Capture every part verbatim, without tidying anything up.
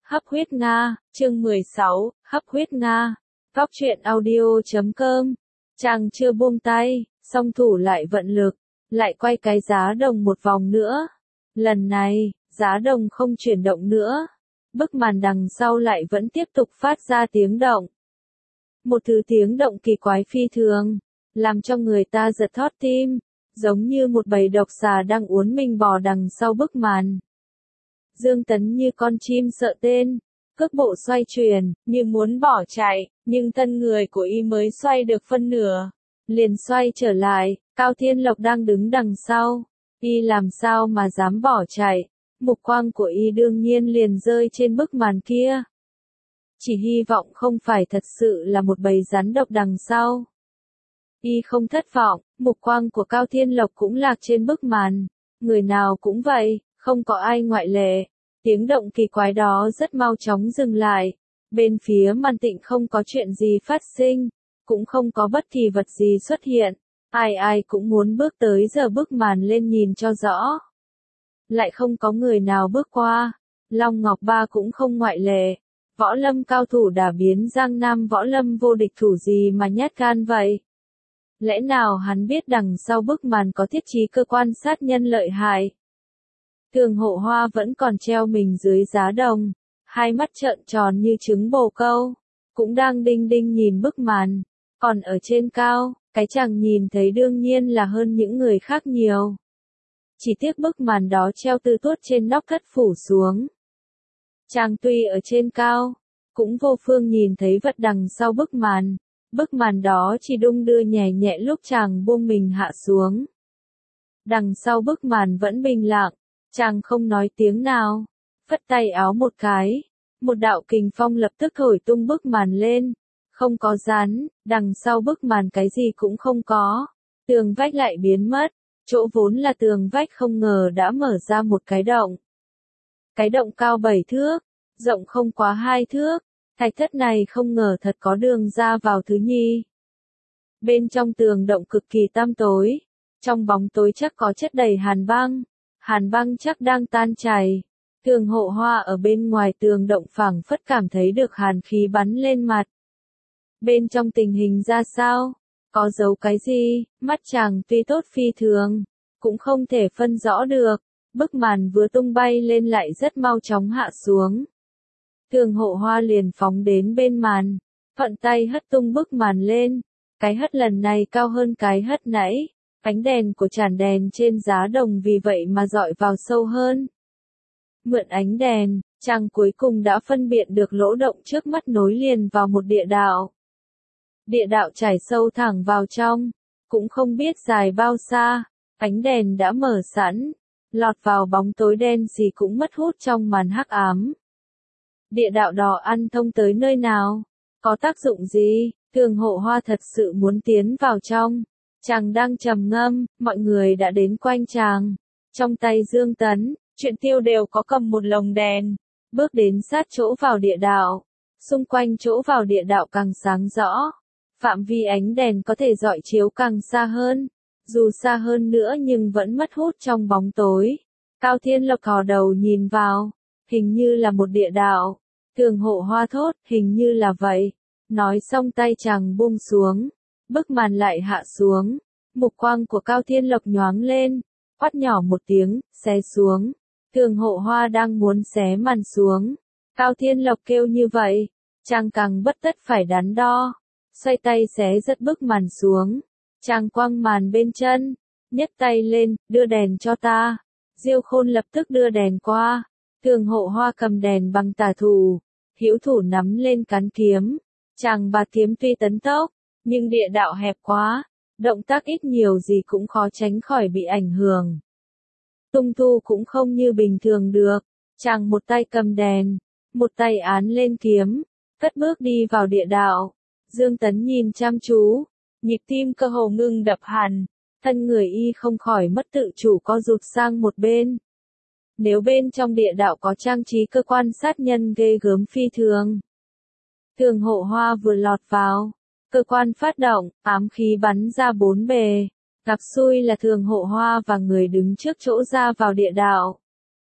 Hấp huyết Nga, chương mười sáu, Hấp huyết Nga. Góc truyện audio chấm com. Chàng chưa buông tay, song thủ lại vận lực, lại quay cái giá đồng một vòng nữa. Lần này, giá đồng không chuyển động nữa. Bức màn đằng sau lại vẫn tiếp tục phát ra tiếng động. Một thứ tiếng động kỳ quái phi thường, làm cho người ta giật thót tim, giống như một bầy độc xà đang uốn mình bò đằng sau bức màn. Dương Tấn như con chim sợ tên, cước bộ xoay chuyển, như muốn bỏ chạy, nhưng thân người của y mới xoay được phân nửa, liền xoay trở lại. Cao Thiên Lộc đang đứng đằng sau, y làm sao mà dám bỏ chạy, mục quang của y đương nhiên liền rơi trên bức màn kia. Chỉ hy vọng không phải thật sự là một bầy rắn độc đằng sau. Y không thất vọng, mục quang của Cao Thiên Lộc cũng lạc trên bức màn, người nào cũng vậy, không có ai ngoại lệ. Tiếng động kỳ quái đó rất mau chóng dừng lại, bên phía màn tịnh không có chuyện gì phát sinh, cũng không có bất kỳ vật gì xuất hiện, ai ai cũng muốn bước tới giờ bức màn lên nhìn cho rõ. Lại không có người nào bước qua, Long Ngọc Ba cũng không ngoại lệ, võ lâm cao thủ đã biến Giang Nam võ lâm vô địch thủ gì mà nhát gan vậy. Lẽ nào hắn biết đằng sau bức màn có thiết trí cơ quan sát nhân lợi hại? Thường Hộ Hoa vẫn còn treo mình dưới giá đồng, hai mắt trợn tròn như trứng bồ câu, cũng đang đinh đinh nhìn bức màn, còn ở trên cao, cái chàng nhìn thấy đương nhiên là hơn những người khác nhiều. Chỉ tiếc bức màn đó treo từ tuốt trên nóc thất phủ xuống. Chàng tuy ở trên cao, cũng vô phương nhìn thấy vật đằng sau bức màn, bức màn đó chỉ đung đưa nhẹ nhẹ lúc chàng buông mình hạ xuống. Đằng sau bức màn vẫn bình lặng. Chàng không nói tiếng nào, phất tay áo một cái, một đạo kình phong lập tức thổi tung bức màn lên, không có rắn, đằng sau bức màn cái gì cũng không có, tường vách lại biến mất, chỗ vốn là tường vách không ngờ đã mở ra một cái động. Cái động cao bảy thước, rộng không quá hai thước, thạch thất này không ngờ thật có đường ra vào thứ nhì. Bên trong tường động cực kỳ tăm tối, trong bóng tối chắc có chất đầy hàn băng. Hàn băng chắc đang tan chảy. Thường Hộ Hoa ở bên ngoài tường động phảng phất cảm thấy được hàn khí bắn lên mặt. Bên trong tình hình ra sao? Có giấu cái gì? Mắt chàng tuy tốt phi thường, cũng không thể phân rõ được. Bức màn vừa tung bay lên lại rất mau chóng hạ xuống. Thường Hộ Hoa liền phóng đến bên màn, thuận tay hất tung bức màn lên. Cái hất lần này cao hơn cái hất nãy. Ánh đèn của chản đèn trên giá đồng vì vậy mà dọi vào sâu hơn. Mượn ánh đèn, chàng cuối cùng đã phân biệt được lỗ động trước mắt nối liền vào một địa đạo. Địa đạo trải sâu thẳng vào trong, cũng không biết dài bao xa, ánh đèn đã mở sẵn, lọt vào bóng tối đen gì cũng mất hút trong màn hắc ám. Địa đạo đỏ ăn thông tới nơi nào? Có tác dụng gì? Thường Hộ Hoa thật sự muốn tiến vào trong. Chàng đang trầm ngâm, mọi người đã đến quanh chàng. Trong tay Dương Tấn, Chuyện Tiêu đều có cầm một lồng đèn, bước đến sát chỗ vào địa đạo. Xung quanh chỗ vào địa đạo càng sáng rõ, phạm vi ánh đèn có thể rọi chiếu càng xa hơn. Dù xa hơn nữa nhưng vẫn mất hút trong bóng tối. Cao Thiên Lộc thò đầu nhìn vào, hình như là một địa đạo. Thường Hộ Hoa thốt, hình như là vậy. Nói xong tay chàng buông xuống. Bức màn lại hạ xuống, mục quang của Cao Thiên Lộc nhoáng lên, quát nhỏ một tiếng, xé xuống. Thường Hộ Hoa đang muốn xé màn xuống. Cao Thiên Lộc kêu như vậy, chàng càng bất tất phải đắn đo, xoay tay xé giật bức màn xuống. Chàng quăng màn bên chân, nhấc tay lên, đưa đèn cho ta. Diêu Khôn lập tức đưa đèn qua. Thường Hộ Hoa cầm đèn bằng tả thủ, hữu thủ nắm lên cán kiếm. Chàng bạt kiếm tuy tấn tốc, nhưng địa đạo hẹp quá, động tác ít nhiều gì cũng khó tránh khỏi bị ảnh hưởng. Tung thu cũng không như bình thường được, chàng một tay cầm đèn, một tay án lên kiếm, cất bước đi vào địa đạo. Dương Tấn nhìn chăm chú, nhịp tim cơ hồ ngưng đập hẳn, thân người y không khỏi mất tự chủ co rụt sang một bên. Nếu bên trong địa đạo có trang trí cơ quan sát nhân ghê gớm phi thường. Thường Hộ Hoa vừa lọt vào, cơ quan phát động, ám khí bắn ra bốn bề. Gặp xui là Thường Hộ Hoa và người đứng trước chỗ ra vào địa đạo.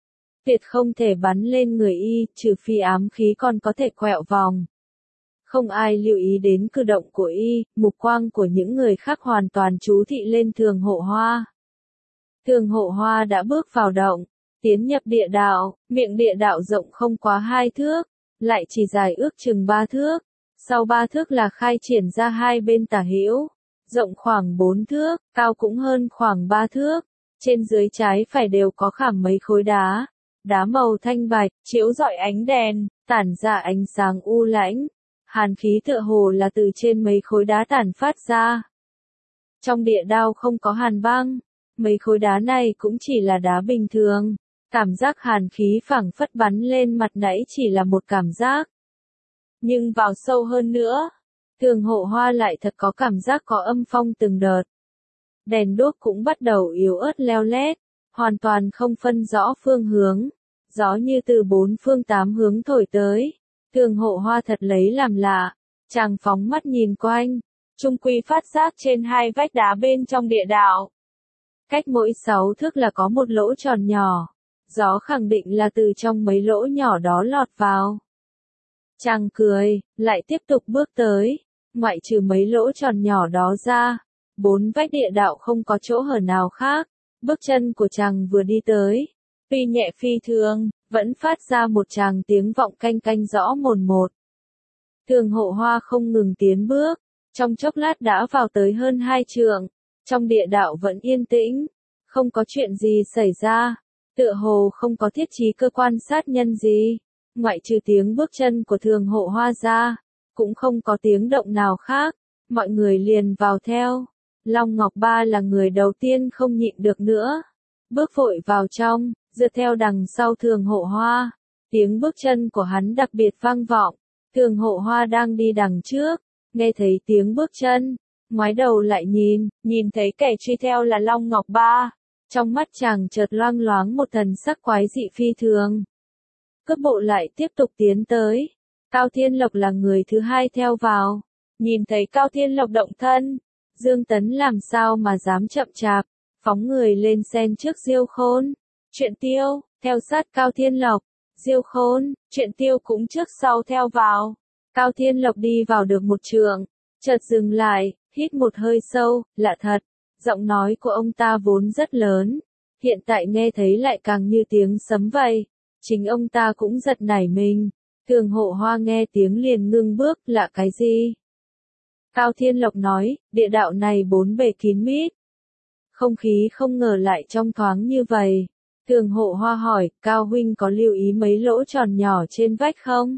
tuyệt không thể bắn lên người y, trừ phi ám khí còn có thể quẹo vòng. Không ai lưu ý đến cử động của y, mục quang của những người khác hoàn toàn chú thị lên Thường Hộ Hoa. Thường Hộ Hoa đã bước vào động, tiến nhập địa đạo, miệng địa đạo rộng không quá hai thước, lại chỉ dài ước chừng ba thước, sau ba thước là khai triển ra hai bên tả hữu, rộng khoảng bốn thước, cao cũng hơn khoảng ba thước, trên dưới trái phải đều có khảm mấy khối đá, đá màu thanh bạch, chiếu rọi ánh đèn, tản ra ánh sáng u lãnh, hàn khí tựa hồ là từ trên mấy khối đá tản phát ra. Trong địa đạo không có hàn băng, mấy khối đá này cũng chỉ là đá bình thường. Cảm giác hàn khí phảng phất bắn lên mặt nãy chỉ là một cảm giác. Nhưng vào sâu hơn nữa, Thường Hộ Hoa lại thật có cảm giác có âm phong từng đợt. Đèn đuốc cũng bắt đầu yếu ớt leo lét, hoàn toàn không phân rõ phương hướng. Gió như từ bốn phương tám hướng thổi tới. Thường Hộ Hoa thật lấy làm lạ. Chàng phóng mắt nhìn quanh, chung quy phát giác trên hai vách đá bên trong địa đạo. Cách mỗi sáu thước là có một lỗ tròn nhỏ. Gió khẳng định là từ trong mấy lỗ nhỏ đó lọt vào. Chàng cười, lại tiếp tục bước tới, ngoại trừ mấy lỗ tròn nhỏ đó ra, bốn vách địa đạo không có chỗ hở nào khác. Bước chân của chàng vừa đi tới, tuy nhẹ phi thường, vẫn phát ra một tràng tiếng vọng canh canh rõ mồn một. Thường Hộ Hoa không ngừng tiến bước, trong chốc lát đã vào tới hơn hai trượng, trong địa đạo vẫn yên tĩnh, không có chuyện gì xảy ra. Tựa hồ không có thiết trí cơ quan sát nhân gì, ngoại trừ tiếng bước chân của Thường Hộ Hoa ra, cũng không có tiếng động nào khác, mọi người liền vào theo. Long Ngọc Ba là người đầu tiên không nhịn được nữa, bước vội vào trong, dựa theo đằng sau Thường Hộ Hoa, tiếng bước chân của hắn đặc biệt vang vọng, Thường Hộ Hoa đang đi đằng trước, nghe thấy tiếng bước chân, ngoái đầu lại nhìn, nhìn thấy kẻ truy theo là Long Ngọc Ba. Trong mắt chàng chợt loang loáng một thần sắc quái dị phi thường. Cước bộ lại tiếp tục tiến tới. Cao Thiên Lộc là người thứ hai theo vào. Nhìn thấy Cao Thiên Lộc động thân, Dương Tấn làm sao mà dám chậm chạp, phóng người lên sen trước Diêu Khôn. Chuyện Tiêu, theo sát Cao Thiên Lộc, Diêu Khôn, Chuyện Tiêu cũng trước sau theo vào. Cao Thiên Lộc đi vào được một trượng, chợt dừng lại, hít một hơi sâu, lạ thật. Giọng nói của ông ta vốn rất lớn, hiện tại nghe thấy lại càng như tiếng sấm vậy. Chính ông ta cũng giật nảy mình. Thường Hộ Hoa nghe tiếng liền ngưng bước, lạ cái gì? Cao Thiên Lộc nói, địa đạo này bốn bề kín mít. Không khí không ngờ lại trong thoáng như vậy. Thường Hộ Hoa hỏi, Cao huynh có lưu ý mấy lỗ tròn nhỏ trên vách không?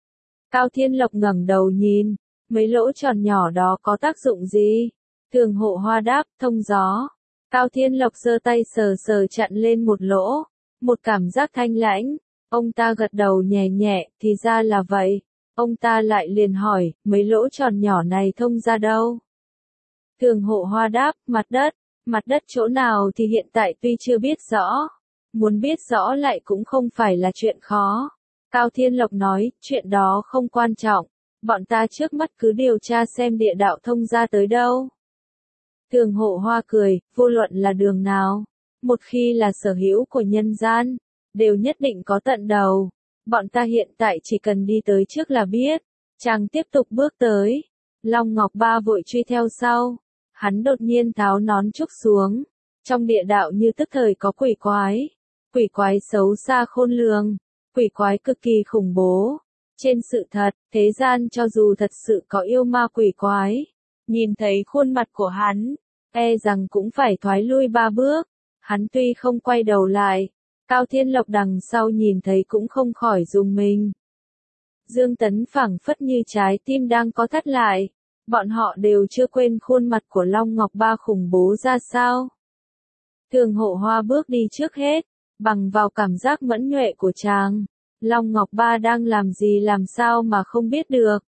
Cao Thiên Lộc ngẩng đầu nhìn, mấy lỗ tròn nhỏ đó có tác dụng gì? Thường Hộ Hoa đáp, thông gió. Cao Thiên Lộc giơ tay sờ sờ chặn lên một lỗ, một cảm giác thanh lãnh. Ông ta gật đầu nhẹ nhẹ, thì ra là vậy. Ông ta lại liền hỏi, mấy lỗ tròn nhỏ này thông ra đâu? Thường Hộ Hoa đáp, mặt đất. Mặt đất chỗ nào thì hiện tại tuy chưa biết rõ. Muốn biết rõ lại cũng không phải là chuyện khó. Cao Thiên Lộc nói, chuyện đó không quan trọng. Bọn ta trước mắt cứ điều tra xem địa đạo thông ra tới đâu. Thường Hộ Hoa cười, vô luận là đường nào, một khi là sở hữu của nhân gian, đều nhất định có tận đầu. Bọn ta hiện tại chỉ cần đi tới trước là biết. Chàng tiếp tục bước tới. Long Ngọc Ba vội truy theo sau. Hắn đột nhiên tháo nón trúc xuống. Trong địa đạo như tức thời có quỷ quái. Quỷ quái xấu xa khôn lường. Quỷ quái cực kỳ khủng bố. Trên sự thật, thế gian cho dù thật sự có yêu ma quỷ quái, nhìn thấy khuôn mặt của hắn, e rằng cũng phải thoái lui ba bước. Hắn tuy không quay đầu lại, Cao Thiên Lộc đằng sau nhìn thấy cũng không khỏi rùng mình. Dương Tấn phảng phất như trái tim đang có thắt lại. Bọn họ đều chưa quên khuôn mặt của Long Ngọc Ba khủng bố ra sao. Thường Hộ Hoa bước đi trước hết, bằng vào cảm giác mẫn nhuệ của chàng. Long Ngọc Ba đang làm gì làm sao mà không biết được.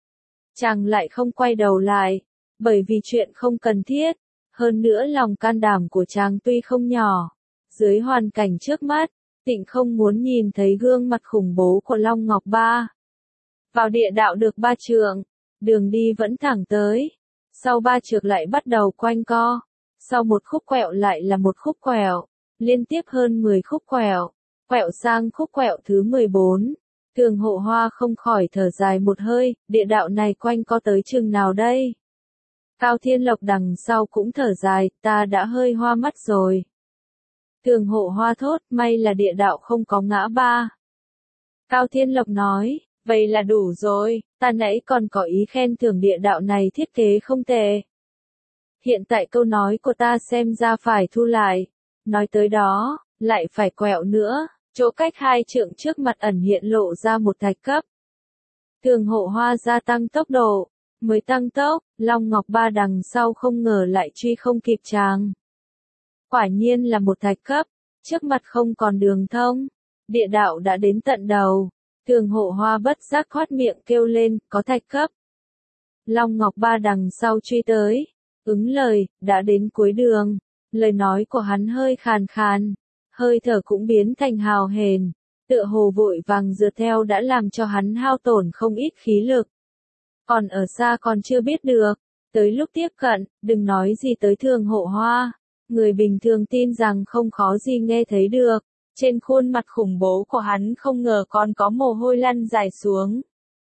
Chàng lại không quay đầu lại, bởi vì chuyện không cần thiết. Hơn nữa lòng can đảm của chàng tuy không nhỏ. Dưới hoàn cảnh trước mắt, Tịnh không muốn nhìn thấy gương mặt khủng bố của Long Ngọc Ba. Vào địa đạo được ba trượng, đường đi vẫn thẳng tới. Sau ba trượng lại bắt đầu quanh co. Sau một khúc quẹo lại là một khúc quẹo, liên tiếp hơn mười khúc quẹo. Quẹo sang khúc quẹo thứ mười bốn. Thường Hộ Hoa không khỏi thở dài một hơi, địa đạo này quanh co tới chừng nào đây? Cao Thiên Lộc đằng sau cũng thở dài, ta đã hơi hoa mắt rồi. Thường Hộ Hoa thốt, may là địa đạo không có ngã ba. Cao Thiên Lộc nói, vậy là đủ rồi, ta nãy còn có ý khen thưởng địa đạo này thiết kế không tệ. Hiện tại câu nói của ta xem ra phải thu lại. Nói tới đó, lại phải quẹo nữa, chỗ cách hai trượng trước mặt ẩn hiện lộ ra một thạch cấp. Thường Hộ Hoa gia tăng tốc độ, mới tăng tốc, Long Ngọc Ba đằng sau không ngờ lại truy không kịp chàng. Quả nhiên là một thạch cấp, trước mặt không còn đường thông, địa đạo đã đến tận đầu. Thường Hộ Hoa bất giác khoát miệng kêu lên, có thạch cấp. Long Ngọc Ba đằng sau truy tới, ứng lời, đã đến cuối đường. Lời nói của hắn hơi khàn khàn, hơi thở cũng biến thành hào hền, tựa hồ vội vàng rượt theo đã làm cho hắn hao tổn không ít khí lực. Còn ở xa còn chưa biết được, tới lúc tiếp cận, đừng nói gì tới Thường Hộ Hoa, người bình thường tin rằng không khó gì nghe thấy được. Trên khuôn mặt khủng bố của hắn không ngờ còn có mồ hôi lăn dài xuống.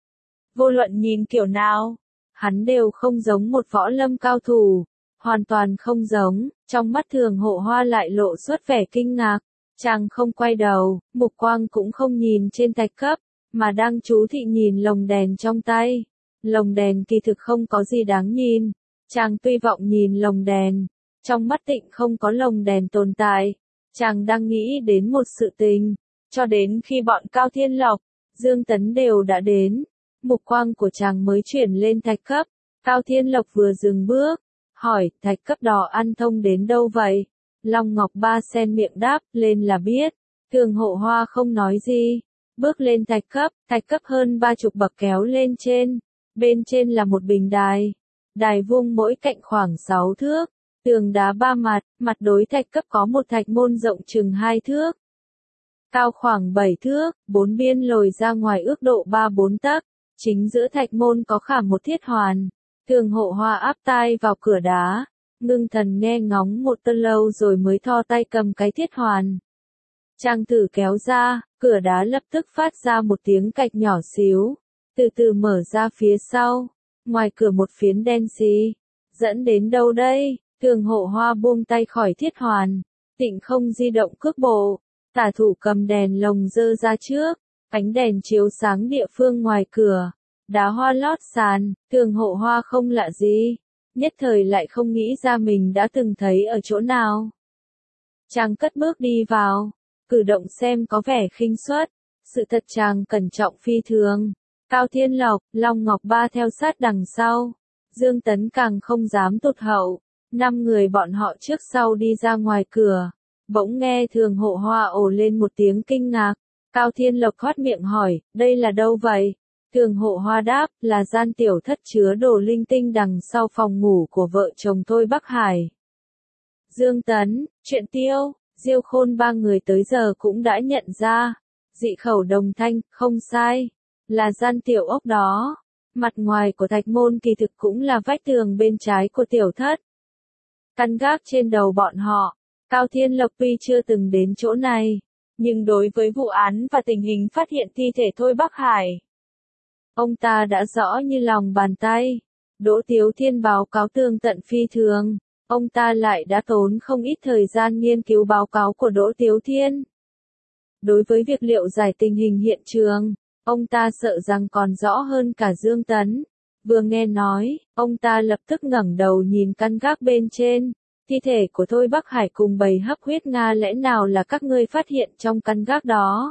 Vô luận nhìn kiểu nào, hắn đều không giống một võ lâm cao thủ, hoàn toàn không giống. Trong mắt Thường Hộ Hoa lại lộ xuất vẻ kinh ngạc, chàng không quay đầu, mục quang cũng không nhìn trên thạch cấp, mà đang chú thị nhìn lồng đèn trong tay. Lồng đèn kỳ thực không có gì đáng nhìn, chàng tuy vọng nhìn lồng đèn, trong mắt Tịnh không có lồng đèn tồn tại. Chàng đang nghĩ đến một sự tình, cho đến khi bọn Cao Thiên Lộc, Dương Tấn đều đã đến, mục quang của chàng mới chuyển lên thạch cấp. Cao Thiên Lộc vừa dừng bước, hỏi, thạch cấp đỏ ăn thông đến đâu vậy? Long Ngọc Ba sen miệng đáp, lên là biết. Thường Hộ Hoa không nói gì, bước lên thạch cấp, thạch cấp hơn ba chục bậc kéo lên trên, bên trên là một bình đài, đài vuông mỗi cạnh khoảng sáu thước. Tường đá ba mặt, mặt đối thạch cấp có một thạch môn rộng chừng hai thước, cao khoảng bảy thước, bốn biên lồi ra ngoài ước độ ba bốn tấc. Chính giữa thạch môn có khảm một thiết hoàn. Thường Hộ Hoa áp tai vào cửa đá, ngưng thần nghe ngóng một tơ lâu rồi mới thò tay cầm cái thiết hoàn. Chàng thử kéo ra, cửa đá lập tức phát ra một tiếng cạch nhỏ xíu, từ từ mở ra phía sau, ngoài cửa một phiến đen xì. Dẫn đến đâu đây? Thường Hộ Hoa buông tay khỏi thiết hoàn, Tịnh không di động cước bộ, tả thủ cầm đèn lồng dơ ra trước, ánh đèn chiếu sáng địa phương ngoài cửa, đá hoa lót sàn. Thường Hộ Hoa không lạ gì, nhất thời lại không nghĩ ra mình đã từng thấy ở chỗ nào. Chàng cất bước đi vào, cử động xem có vẻ khinh suất, sự thật chàng cẩn trọng phi thường. Cao Thiên Lộc, Long Ngọc Ba theo sát đằng sau, Dương Tấn càng không dám tụt hậu. Năm người bọn họ trước sau đi ra ngoài cửa, bỗng nghe Thường Hộ Hoa ồ lên một tiếng kinh ngạc. Cao Thiên Lộc khoát miệng hỏi, đây là đâu vậy? Thường Hộ Hoa đáp, là gian tiểu thất chứa đồ linh tinh đằng sau phòng ngủ của vợ chồng Thôi Bắc Hải. Dương Tấn, Chuyện Tiêu, Diêu Khôn ba người tới giờ cũng đã nhận ra, dị khẩu đồng thanh, không sai, là gian tiểu ốc đó. Mặt ngoài của thạch môn kỳ thực cũng là vách tường bên trái của tiểu thất. Căn gác trên đầu bọn họ, Cao Thiên Lộc tuy chưa từng đến chỗ này, nhưng đối với vụ án và tình hình phát hiện thi thể Thôi Bắc Hải, ông ta đã rõ như lòng bàn tay. Đỗ Tiếu Thiên báo cáo tường tận phi thường, ông ta lại đã tốn không ít thời gian nghiên cứu báo cáo của Đỗ Tiếu Thiên. Đối với việc liệu giải tình hình hiện trường, ông ta sợ rằng còn rõ hơn cả Dương Tấn. Vừa nghe nói, ông ta lập tức ngẩng đầu nhìn căn gác bên trên. Thi thể của Thôi Bắc Hải cùng bầy hấp huyết Nga lẽ nào là các ngươi phát hiện trong căn gác đó?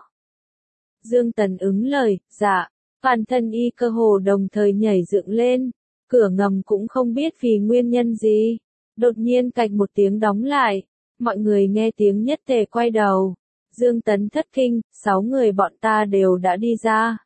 Dương Tấn ứng lời, dạ. Toàn thân y cơ hồ đồng thời nhảy dựng lên. Cửa ngầm cũng không biết vì nguyên nhân gì, đột nhiên cạch một tiếng đóng lại. Mọi người nghe tiếng nhất tề quay đầu. Dương Tấn thất kinh, sáu người bọn ta đều đã đi ra.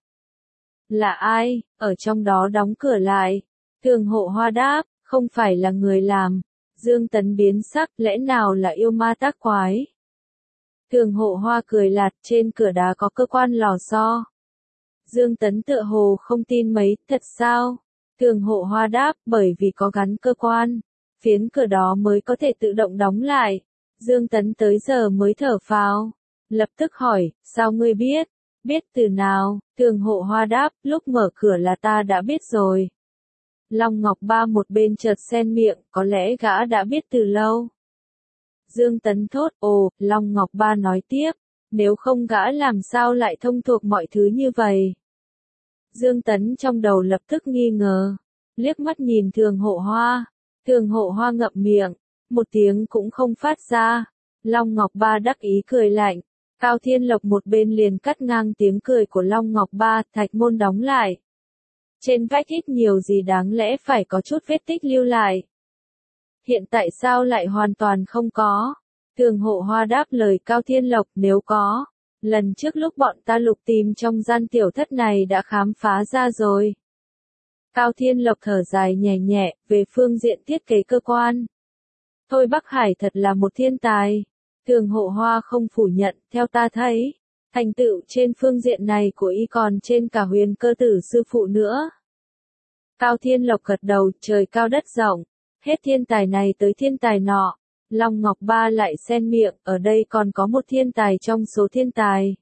Là ai, ở trong đó đóng cửa lại? Thường Hộ Hoa đáp, không phải là người làm. Dương Tấn biến sắc, lẽ nào là yêu ma tác quái? Thường Hộ Hoa cười lạt, trên cửa đá có cơ quan lò xo. Dương Tấn tựa hồ không tin mấy, thật sao? Thường Hộ Hoa đáp, bởi vì có gắn cơ quan, phiến cửa đó mới có thể tự động đóng lại. Dương Tấn tới giờ mới thở phào. Lập tức hỏi, sao ngươi biết? Biết từ nào? Thường Hộ Hoa đáp, lúc mở cửa là ta đã biết rồi. Long Ngọc Ba một bên chợt xen miệng, có lẽ gã đã biết từ lâu. Dương Tấn thốt, ồ, Long Ngọc Ba nói tiếp, nếu không gã làm sao lại thông thuộc mọi thứ như vậy? Dương Tấn trong đầu lập tức nghi ngờ, liếc mắt nhìn Thường Hộ Hoa. Thường Hộ Hoa ngậm miệng, một tiếng cũng không phát ra. Long Ngọc Ba đắc ý cười lạnh. Cao Thiên Lộc một bên liền cắt ngang tiếng cười của Long Ngọc Ba, thạch môn đóng lại. Trên vách ít nhiều gì đáng lẽ phải có chút vết tích lưu lại. Hiện tại sao lại hoàn toàn không có? Thường Hộ Hoa đáp lời Cao Thiên Lộc, nếu có, lần trước lúc bọn ta lục tìm trong gian tiểu thất này đã khám phá ra rồi. Cao Thiên Lộc thở dài nhẹ nhẹ, về phương diện thiết kế cơ quan. Thôi Bắc Hải thật là một thiên tài. Thường Hộ Hoa không phủ nhận, theo ta thấy, thành tựu trên phương diện này của y còn trên cả Huyền Cơ Tử sư phụ nữa. Cao Thiên Lộc gật đầu, trời cao đất rộng, hết thiên tài này tới thiên tài nọ. Long Ngọc Ba lại xen miệng, ở đây còn có một thiên tài trong số thiên tài.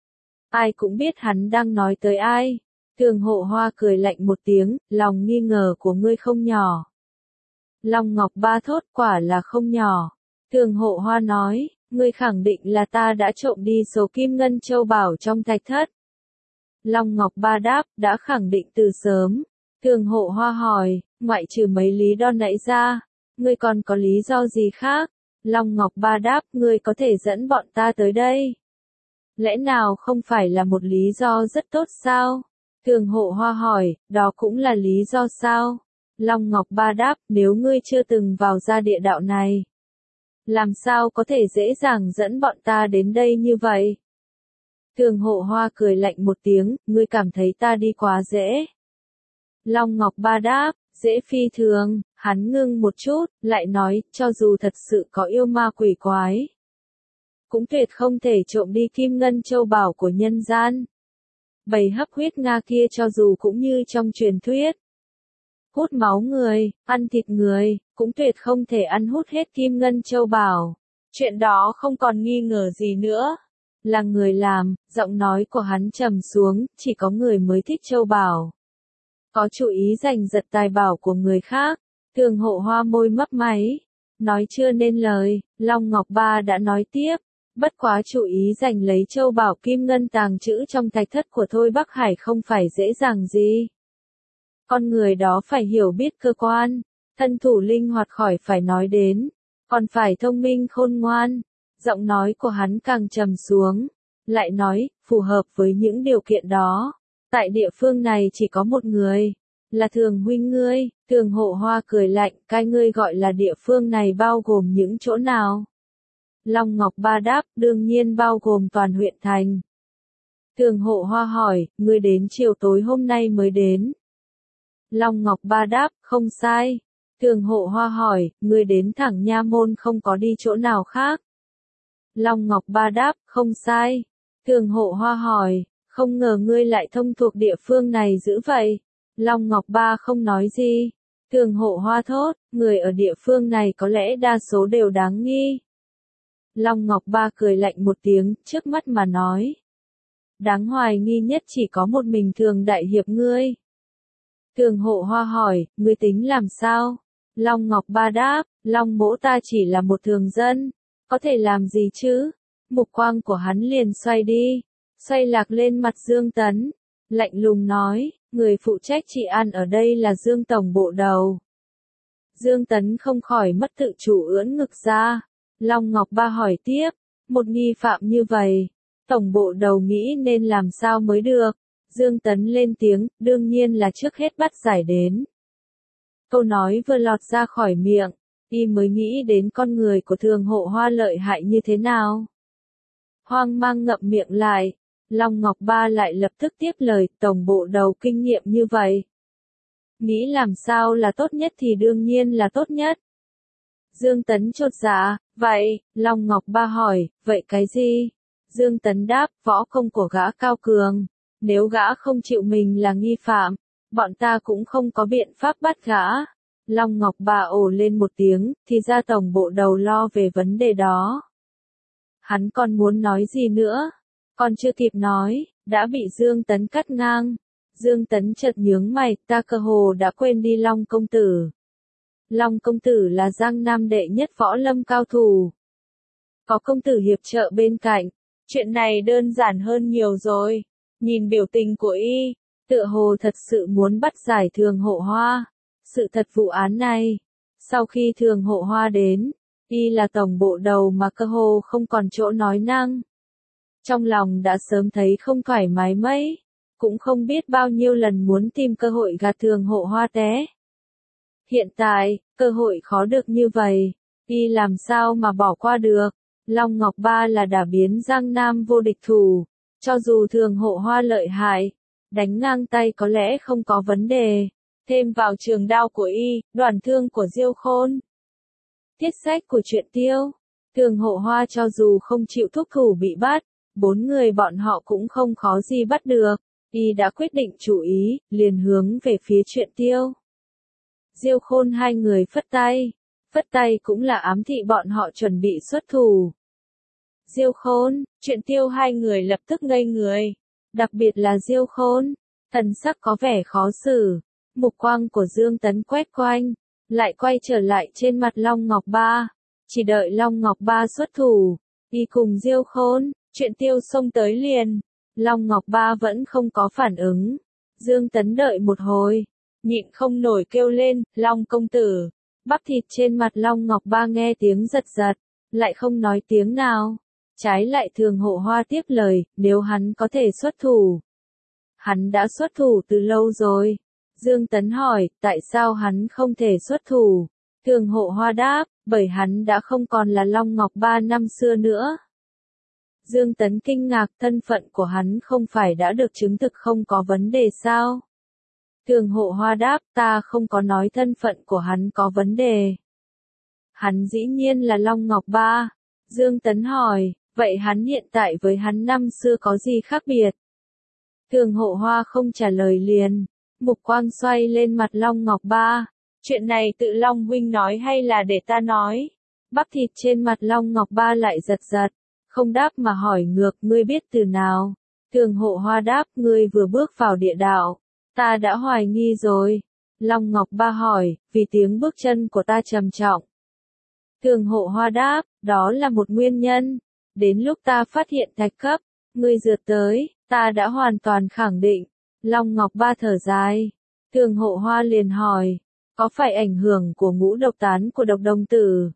Ai cũng biết hắn đang nói tới ai. Thường Hộ Hoa cười lạnh một tiếng, lòng nghi ngờ của ngươi không nhỏ. Long Ngọc Ba thốt, quả là không nhỏ. Thường Hộ Hoa nói, ngươi khẳng định là ta đã trộm đi số kim ngân châu bảo trong thạch thất. Long Ngọc Ba đáp, đã khẳng định từ sớm. Thường Hộ Hoa hỏi, ngoại trừ mấy lý do nãy ra, ngươi còn có lý do gì khác? Long Ngọc Ba đáp, ngươi có thể dẫn bọn ta tới đây. Lẽ nào không phải là một lý do rất tốt sao? Thường Hộ Hoa hỏi, đó cũng là lý do sao? Long Ngọc Ba đáp, nếu ngươi chưa từng vào ra địa đạo này, làm sao có thể dễ dàng dẫn bọn ta đến đây như vậy? Thường Hộ Hoa cười lạnh một tiếng, ngươi cảm thấy ta đi quá dễ. Long Ngọc Ba đáp, dễ phi thường. Hắn ngưng một chút, lại nói, cho dù thật sự có yêu ma quỷ quái, cũng tuyệt không thể trộm đi kim ngân châu bảo của nhân gian. Bầy hấp huyết Nga kia cho dù cũng như trong truyền thuyết, hút máu người, ăn thịt người, cũng tuyệt không thể ăn hút hết kim ngân châu bảo. Chuyện đó không còn nghi ngờ gì nữa. Là người làm, giọng nói của hắn trầm xuống, chỉ có người mới thích châu bảo. Có chủ ý giành giật tài bảo của người khác. Thường Hộ Hoa môi mấp máy, nói chưa nên lời. Long Ngọc Ba đã nói tiếp, bất quá chủ ý giành lấy châu bảo kim ngân tàng trữ trong thạch thất của Thôi Bắc Hải không phải dễ dàng gì. Con người đó phải hiểu biết cơ quan, thân thủ linh hoạt khỏi phải nói đến, còn phải thông minh khôn ngoan. Giọng nói của hắn càng trầm xuống, lại nói, phù hợp với những điều kiện đó. Tại địa phương này chỉ có một người, là Thường huynh ngươi. Thường Hộ Hoa cười lạnh, cái ngươi gọi là địa phương này bao gồm những chỗ nào? Long Ngọc Ba đáp, đương nhiên bao gồm toàn huyện thành. Thường Hộ Hoa hỏi, ngươi đến chiều tối hôm nay mới đến. Long Ngọc Ba đáp, không sai. Thường Hộ Hoa hỏi, ngươi đến thẳng Nha Môn không có đi chỗ nào khác? Long Ngọc Ba đáp, không sai. Thường Hộ Hoa hỏi, không ngờ ngươi lại thông thuộc địa phương này dữ vậy. Long Ngọc Ba không nói gì. Thường Hộ Hoa thốt, người ở địa phương này có lẽ đa số đều đáng nghi. Long Ngọc Ba cười lạnh một tiếng, trước mắt mà nói. Đáng hoài nghi nhất chỉ có một mình Thường đại hiệp ngươi. Thường Hộ Hoa hỏi, ngươi tính làm sao? Long Ngọc Ba đáp, Long mỗ ta chỉ là một thường dân, có thể làm gì chứ? Mục quang của hắn liền xoay đi, xoay lạc lên mặt Dương Tấn, lạnh lùng nói, người phụ trách trị an ở đây là Dương Tổng Bộ Đầu. Dương Tấn không khỏi mất tự chủ ưỡn ngực ra. Long Ngọc Ba hỏi tiếp, một nghi phạm như vậy, Tổng Bộ Đầu nghĩ nên làm sao mới được? Dương Tấn lên tiếng, đương nhiên là trước hết bắt giải đến. Câu nói vừa lọt ra khỏi miệng, y mới nghĩ đến con người của Thường Hộ Hoa lợi hại như thế nào. Hoang mang ngậm miệng lại, Long Ngọc Ba lại lập tức tiếp lời, Tổng Bộ Đầu kinh nghiệm như vậy. Nghĩ làm sao là tốt nhất thì đương nhiên là tốt nhất. Dương Tấn chột dạ, vậy, Long Ngọc Ba hỏi, vậy cái gì? Dương Tấn đáp, võ công của gã cao cường, nếu gã không chịu mình là nghi phạm, bọn ta cũng không có biện pháp bắt gã. Long Ngọc Ba ồ lên một tiếng, thì ra Tổng Bộ Đầu lo về vấn đề đó. Hắn còn muốn nói gì nữa? Còn chưa kịp nói, đã bị Dương Tấn cắt ngang. Dương Tấn chợt nhướng mày, ta cơ hồ đã quên đi Long công tử. Long công tử là Giang Nam đệ nhất võ lâm cao thủ. Có công tử hiệp trợ bên cạnh, chuyện này đơn giản hơn nhiều rồi. Nhìn biểu tình của y, tựa hồ thật sự muốn bắt giải Thường Hộ Hoa. Sự thật vụ án này, sau khi Thường Hộ Hoa đến, y là tổng bộ đầu mà cơ hồ không còn chỗ nói năng. Trong lòng đã sớm thấy không thoải mái mấy, cũng không biết bao nhiêu lần muốn tìm cơ hội gạt Thường Hộ Hoa té. Hiện tại, cơ hội khó được như vậy, y làm sao mà bỏ qua được. Long Ngọc Ba là đả biến Giang Nam vô địch thủ, cho dù Thường Hộ Hoa lợi hại, đánh ngang tay có lẽ không có vấn đề. Thêm vào trường đao của y, đoàn thương của Diêu Khôn. Tiết sách của truyện tiêu, Thường Hộ Hoa cho dù không chịu thúc thủ bị bắt, bốn người bọn họ cũng không khó gì bắt được. Y đã quyết định chủ ý, liền hướng về phía truyện tiêu. Diêu Khôn hai người phất tay, phất tay cũng là ám thị bọn họ chuẩn bị xuất thủ. Diêu Khôn, truyện tiêu hai người lập tức ngây người, đặc biệt là Diêu Khôn, thần sắc có vẻ khó xử, mục quang của Dương Tấn quét quanh, lại quay trở lại trên mặt Long Ngọc Ba, chỉ đợi Long Ngọc Ba xuất thủ, y cùng Diêu Khôn, truyện tiêu xông tới liền, Long Ngọc Ba vẫn không có phản ứng, Dương Tấn đợi một hồi, nhịn không nổi kêu lên, Long công tử, bắp thịt trên mặt Long Ngọc Ba nghe tiếng giật giật, lại không nói tiếng nào. Trái lại Thường Hộ Hoa tiếp lời, nếu hắn có thể xuất thủ. Hắn đã xuất thủ từ lâu rồi. Dương Tấn hỏi, tại sao hắn không thể xuất thủ? Thường Hộ Hoa đáp, bởi hắn đã không còn là Long Ngọc Ba năm xưa nữa. Dương Tấn kinh ngạc, thân phận của hắn không phải đã được chứng thực không có vấn đề sao? Thường Hộ Hoa đáp, ta không có nói thân phận của hắn có vấn đề. Hắn dĩ nhiên là Long Ngọc Ba. Dương Tấn hỏi, vậy hắn hiện tại với hắn năm xưa có gì khác biệt? Thường Hộ Hoa không trả lời liền, mục quang xoay lên mặt Long Ngọc Ba. Chuyện này tự Long huynh nói hay là để ta nói? Bắp thịt trên mặt Long Ngọc Ba lại giật giật, không đáp mà hỏi ngược, ngươi biết từ nào? Thường Hộ Hoa đáp, ngươi vừa bước vào địa đạo, ta đã hoài nghi rồi. Long Ngọc Ba hỏi, vì tiếng bước chân của ta trầm trọng. Thường Hộ Hoa đáp, đó là một nguyên nhân. Đến lúc ta phát hiện thạch cấp, ngươi rượt tới, ta đã hoàn toàn khẳng định. Long Ngọc Ba thở dài. Thường Hộ Hoa liền hỏi, có phải ảnh hưởng của ngũ độc tán của độc đồng tử?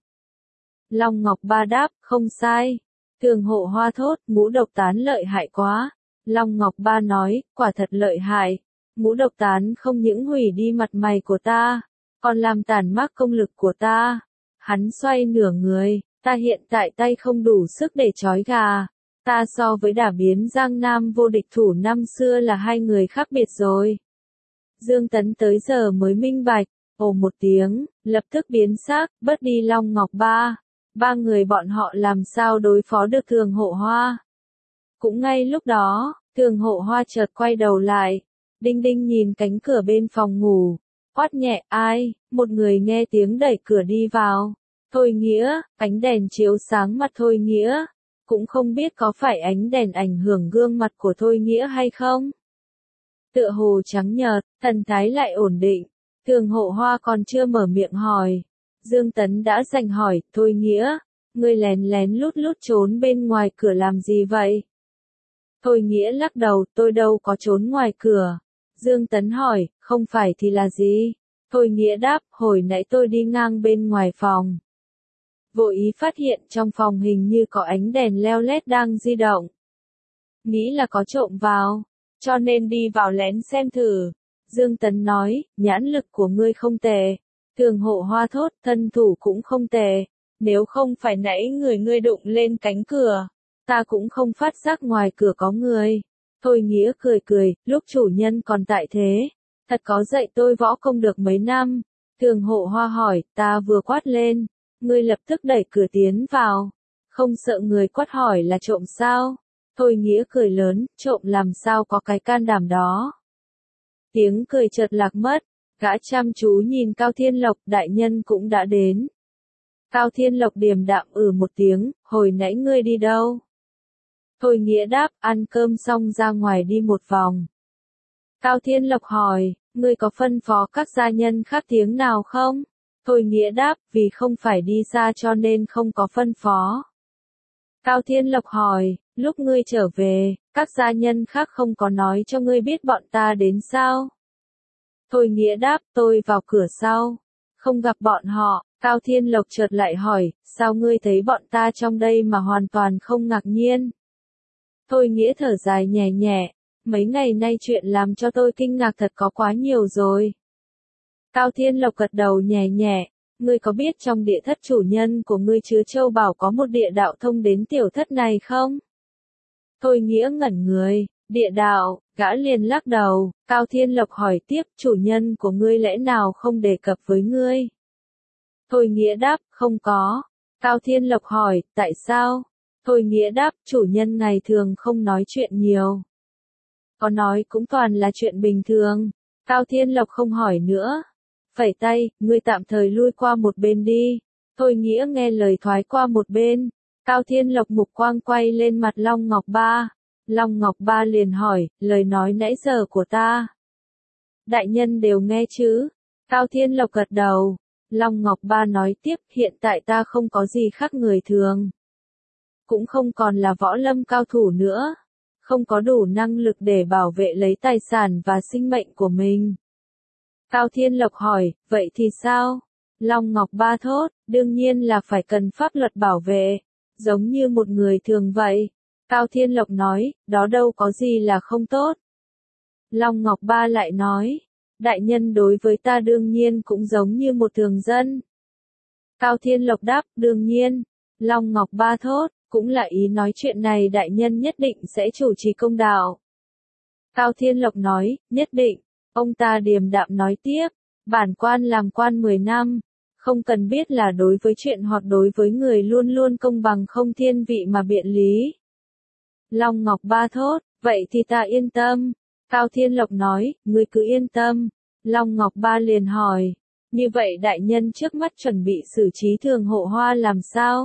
Long Ngọc Ba đáp, không sai. Thường Hộ Hoa thốt, ngũ độc tán lợi hại quá. Long Ngọc Ba nói, quả thật lợi hại. Ngũ độc tán không những hủy đi mặt mày của ta, còn làm tàn mác công lực của ta. Hắn xoay nửa người, ta hiện tại tay không đủ sức để trói gà. Ta so với đả biến Giang Nam vô địch thủ năm xưa là hai người khác biệt rồi. Dương Tấn tới giờ mới minh bạch, ồ một tiếng, lập tức biến sắc, bớt đi Long Ngọc Ba. Ba người bọn họ làm sao đối phó được Thường Hộ Hoa. Cũng ngay lúc đó, Thường Hộ Hoa chợt quay đầu lại. Đinh Đinh nhìn cánh cửa bên phòng ngủ, quát nhẹ, ai? Một người nghe tiếng đẩy cửa đi vào. Thôi Nghĩa, ánh đèn chiếu sáng mặt Thôi Nghĩa. Cũng không biết có phải ánh đèn ảnh hưởng gương mặt của Thôi Nghĩa hay không? Tựa hồ trắng nhợt, thần thái lại ổn định. Thường Hộ Hoa còn chưa mở miệng hỏi. Dương Tấn đã giành hỏi, Thôi Nghĩa, ngươi lén lén lút lút trốn bên ngoài cửa làm gì vậy? Thôi Nghĩa lắc đầu, tôi đâu có trốn ngoài cửa. Dương Tấn hỏi, không phải thì là gì? Thôi Nghĩa đáp, hồi nãy tôi đi ngang bên ngoài phòng. Vô ý phát hiện trong phòng hình như có ánh đèn leo lét đang di động. Nghĩ là có trộm vào, cho nên đi vào lén xem thử. Dương Tấn nói, nhãn lực của ngươi không tệ. Thường Hộ Hoa thốt, thân thủ cũng không tệ. Nếu không phải nãy người ngươi đụng lên cánh cửa, ta cũng không phát giác ngoài cửa có người. Thôi Nghĩa cười cười, lúc chủ nhân còn tại thế. Thật có dạy tôi võ công được mấy năm. Thường Hộ Hoa hỏi, ta vừa quát lên. Ngươi lập tức đẩy cửa tiến vào. Không sợ người quát hỏi là trộm sao? Thôi Nghĩa cười lớn, trộm làm sao có cái can đảm đó. Tiếng cười chợt lạc mất, gã chăm chú nhìn Cao Thiên Lộc, đại nhân cũng đã đến. Cao Thiên Lộc điềm đạm ừ một tiếng, hồi nãy ngươi đi đâu? Thôi Nghĩa đáp, ăn cơm xong ra ngoài đi một vòng. Cao Thiên Lộc hỏi, ngươi có phân phó các gia nhân khác tiếng nào không? Thôi Nghĩa đáp, vì không phải đi xa cho nên không có phân phó. Cao Thiên Lộc hỏi, lúc ngươi trở về, các gia nhân khác không có nói cho ngươi biết bọn ta đến sao? Thôi Nghĩa đáp, tôi vào cửa sau, không gặp bọn họ. Cao Thiên Lộc chợt lại hỏi, sao ngươi thấy bọn ta trong đây mà hoàn toàn không ngạc nhiên? Thôi Nghĩa thở dài nhẹ nhẹ, mấy ngày nay chuyện làm cho tôi kinh ngạc thật có quá nhiều rồi. Cao Thiên Lộc gật đầu nhẹ nhẹ, ngươi có biết trong địa thất chủ nhân của ngươi chứa châu bảo có một địa đạo thông đến tiểu thất này không? Thôi Nghĩa ngẩn người, địa đạo, gã liền lắc đầu. Cao Thiên Lộc hỏi tiếp, chủ nhân của ngươi lẽ nào không đề cập với ngươi? Thôi Nghĩa đáp, không có. Cao Thiên Lộc hỏi, tại sao? Thôi Nghĩa đáp, chủ nhân ngày thường không nói chuyện nhiều. Có nói cũng toàn là chuyện bình thường. Cao Thiên Lộc không hỏi nữa. Phẩy tay, ngươi tạm thời lui qua một bên đi. Thôi Nghĩa nghe lời thoái qua một bên. Cao Thiên Lộc mục quang quay lên mặt Long Ngọc Ba. Long Ngọc Ba liền hỏi, lời nói nãy giờ của ta. Đại nhân đều nghe chứ? Cao Thiên Lộc gật đầu. Long Ngọc Ba nói tiếp, hiện tại ta không có gì khác người thường. Cũng không còn là võ lâm cao thủ nữa. Không có đủ năng lực để bảo vệ lấy tài sản và sinh mệnh của mình. Cao Thiên Lộc hỏi, vậy thì sao? Long Ngọc Ba thốt, đương nhiên là phải cần pháp luật bảo vệ. Giống như một người thường vậy. Cao Thiên Lộc nói, đó đâu có gì là không tốt. Long Ngọc Ba lại nói, đại nhân đối với ta đương nhiên cũng giống như một thường dân. Cao Thiên Lộc đáp, đương nhiên. Long Ngọc Ba thốt, cũng là ý nói chuyện này đại nhân nhất định sẽ chủ trì công đạo. Cao Thiên Lộc nói, nhất định. Ông ta điềm đạm nói tiếp, bản quan làm quan mười năm, không cần biết là đối với chuyện hoặc đối với người luôn luôn công bằng không thiên vị mà biện lý. Long Ngọc Ba thốt, vậy thì ta yên tâm. Cao Thiên Lộc nói, ngươi cứ yên tâm. Long Ngọc Ba liền hỏi, như vậy đại nhân trước mắt chuẩn bị xử trí Thường Hộ Hoa làm sao?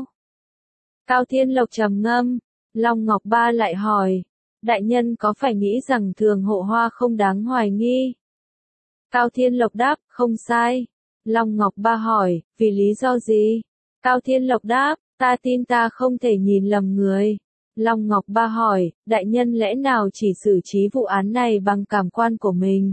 Cao Thiên Lộc trầm ngâm. Long Ngọc Ba lại hỏi, đại nhân có phải nghĩ rằng Thường Hộ Hoa không đáng hoài nghi? Cao Thiên Lộc đáp, không sai. Long Ngọc Ba hỏi, vì lý do gì? Cao Thiên Lộc đáp, ta tin ta không thể nhìn lầm người. Long Ngọc Ba hỏi, đại nhân lẽ nào chỉ xử trí vụ án này bằng cảm quan của mình?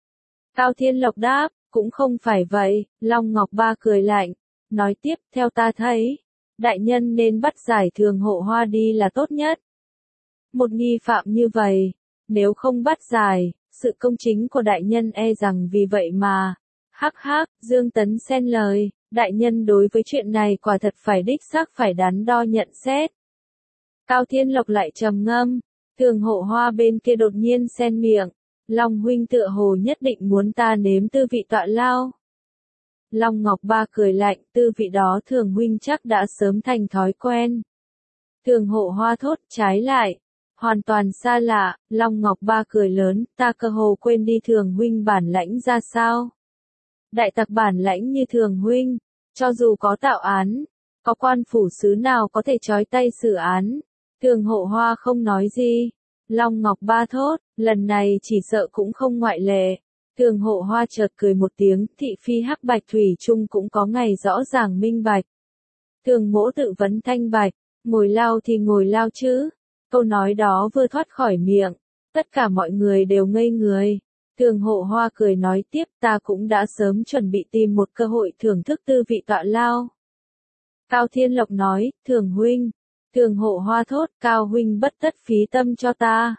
Cao Thiên Lộc đáp, cũng không phải vậy. Long Ngọc Ba cười lạnh, nói tiếp, theo ta thấy, đại nhân nên bắt giải Thường Hộ Hoa đi là tốt nhất. Một nghi phạm như vậy, nếu không bắt giải, sự công chính của đại nhân e rằng vì vậy mà. Hắc hắc, Dương Tấn xen lời, đại nhân đối với chuyện này quả thật phải đích xác phải đắn đo nhận xét. Cao Thiên Lộc lại trầm ngâm, Thường Hộ Hoa bên kia đột nhiên xen miệng, Long huynh tựa hồ nhất định muốn ta nếm tư vị tọa lao. Long Ngọc Ba cười lạnh, tư vị đó Thường huynh chắc đã sớm thành thói quen. Thường Hộ Hoa thốt, trái lại, hoàn toàn xa lạ. Long Ngọc Ba cười lớn, ta cơ hồ quên đi Thường huynh bản lãnh ra sao. Đại tặc bản lãnh như Thường huynh, cho dù có tạo án, có quan phủ sứ nào có thể trói tay xử án. Thường Hộ Hoa không nói gì. Long Ngọc Ba thốt, lần này chỉ sợ cũng không ngoại lệ. Thường Hộ Hoa chợt cười một tiếng, thị phi hắc bạch thủy chung cũng có ngày rõ ràng minh bạch. Thường mỗ tự vấn thanh bạch, ngồi lao thì ngồi lao chứ. Câu nói đó vừa thoát khỏi miệng, tất cả mọi người đều ngây người. Thường Hộ Hoa cười nói tiếp, ta cũng đã sớm chuẩn bị tìm một cơ hội thưởng thức tư vị tọa lao. Cao Thiên Lộc nói, Thường huynh. Thường Hộ Hoa thốt, Cao huynh bất tất phí tâm cho ta.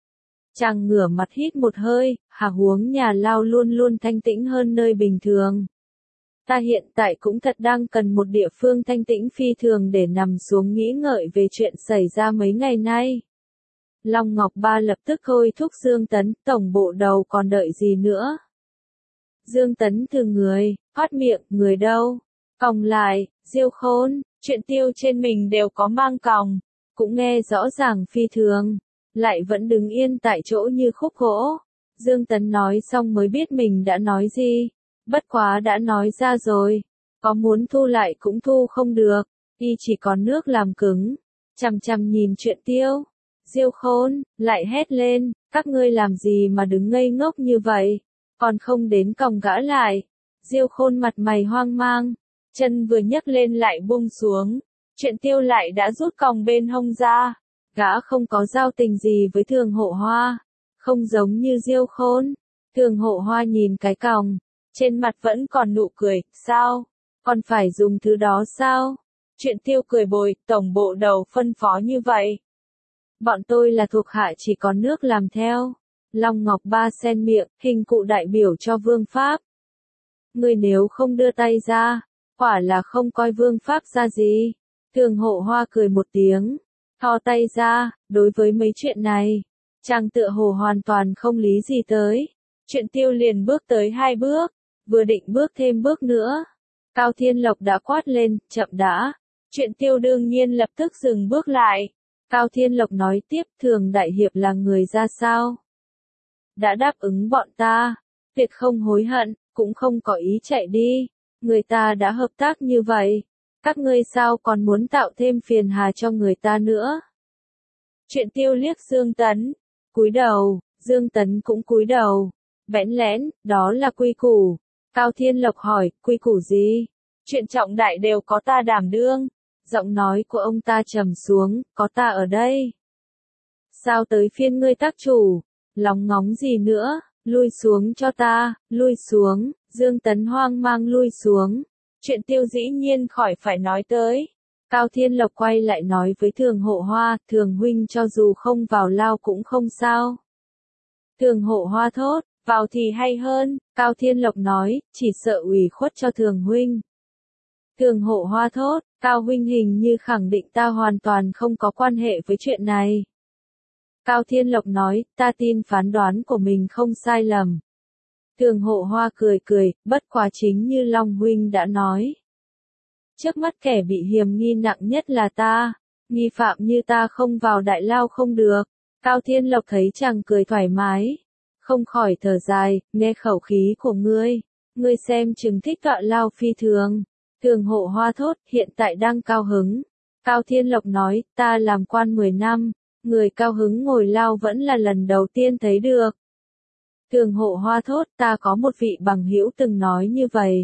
Chàng ngửa mặt hít một hơi, hà huống nhà lao luôn luôn thanh tĩnh hơn nơi bình thường. Ta hiện tại cũng thật đang cần một địa phương thanh tĩnh phi thường để nằm xuống nghĩ ngợi về chuyện xảy ra mấy ngày nay. Long Ngọc Ba lập tức thôi thúc Dương Tấn, tổng bộ đầu còn đợi gì nữa. Dương Tấn từ người, hót miệng, người đâu? Còng lại, Diêu Khôn, chuyện tiêu trên mình đều có mang còng, cũng nghe rõ ràng phi thường, lại vẫn đứng yên tại chỗ như khúc gỗ. Dương Tấn nói xong mới biết mình đã nói gì, bất quá đã nói ra rồi. Có muốn thu lại cũng thu không được, y chỉ có nước làm cứng. Chằm chằm nhìn Truyện Tiêu. Diêu Khôn, lại hét lên, các ngươi làm gì mà đứng ngây ngốc như vậy, còn không đến còng gã lại. Diêu Khôn mặt mày hoang mang, chân vừa nhấc lên lại buông xuống, Truyện Tiêu lại đã rút còng bên hông ra. Gã không có giao tình gì với Thường Hộ Hoa, không giống như Diêu Khôn. Thường Hộ Hoa nhìn cái còng, trên mặt vẫn còn nụ cười, sao, còn phải dùng thứ đó sao? Truyện Tiêu cười bồi, tổng bộ đầu phân phó như vậy. Bọn tôi là thuộc hạ chỉ có nước làm theo. Long Ngọc Ba sen miệng, hình cụ đại biểu cho vương pháp. Ngươi nếu không đưa tay ra, quả là không coi vương pháp ra gì. Thường Hộ Hoa cười một tiếng, thò tay ra, đối với mấy chuyện này, chàng tựa hồ hoàn toàn không lý gì tới. Truyện Tiêu liền bước tới hai bước, vừa định bước thêm bước nữa. Cao Thiên Lộc đã quát lên, chậm đã. Truyện Tiêu đương nhiên lập tức dừng bước lại. Cao Thiên Lộc nói tiếp, Thường đại hiệp là người ra sao? Đã đáp ứng bọn ta, tuyệt không hối hận, cũng không có ý chạy đi. Người ta đã hợp tác như vậy, các ngươi sao còn muốn tạo thêm phiền hà cho người ta nữa? Truyện Tiêu liếc Dương Tấn, cúi đầu, Dương Tấn cũng cúi đầu, bẽn lẽn, đó là quy củ. Cao Thiên Lộc hỏi, quy củ gì? Chuyện trọng đại đều có ta đảm đương. Giọng nói của ông ta trầm xuống, có ta ở đây. Sao tới phiên ngươi tác chủ? Lóng ngóng gì nữa? Lui xuống cho ta, lui xuống. Dương Tấn hoang mang lui xuống. Truyện Tiêu dĩ nhiên khỏi phải nói tới. Cao Thiên Lộc quay lại nói với Thường Hộ Hoa, Thường huynh cho dù không vào lao cũng không sao. Thường Hộ Hoa thốt, vào thì hay hơn. Cao Thiên Lộc nói, chỉ sợ ủy khuất cho Thường huynh. Thường Hộ Hoa thốt, Cao huynh hình như khẳng định ta hoàn toàn không có quan hệ với chuyện này. Cao Thiên Lộc nói, ta tin phán đoán của mình không sai lầm. Thường Hộ Hoa cười cười, bất quá chính như Long huynh đã nói. Trước mắt kẻ bị hiềm nghi nặng nhất là ta, nghi phạm như ta không vào đại lao không được. Cao Thiên Lộc thấy chàng cười thoải mái, không khỏi thở dài, nghe khẩu khí của ngươi, ngươi xem chừng thích tọa lao phi thường. Thường Hộ Hoa thốt, hiện tại đang cao hứng. Cao Thiên Lộc nói, ta làm quan mười năm, người cao hứng ngồi lao vẫn là lần đầu tiên thấy được. Thường Hộ Hoa thốt, ta có một vị bằng hữu từng nói như vậy.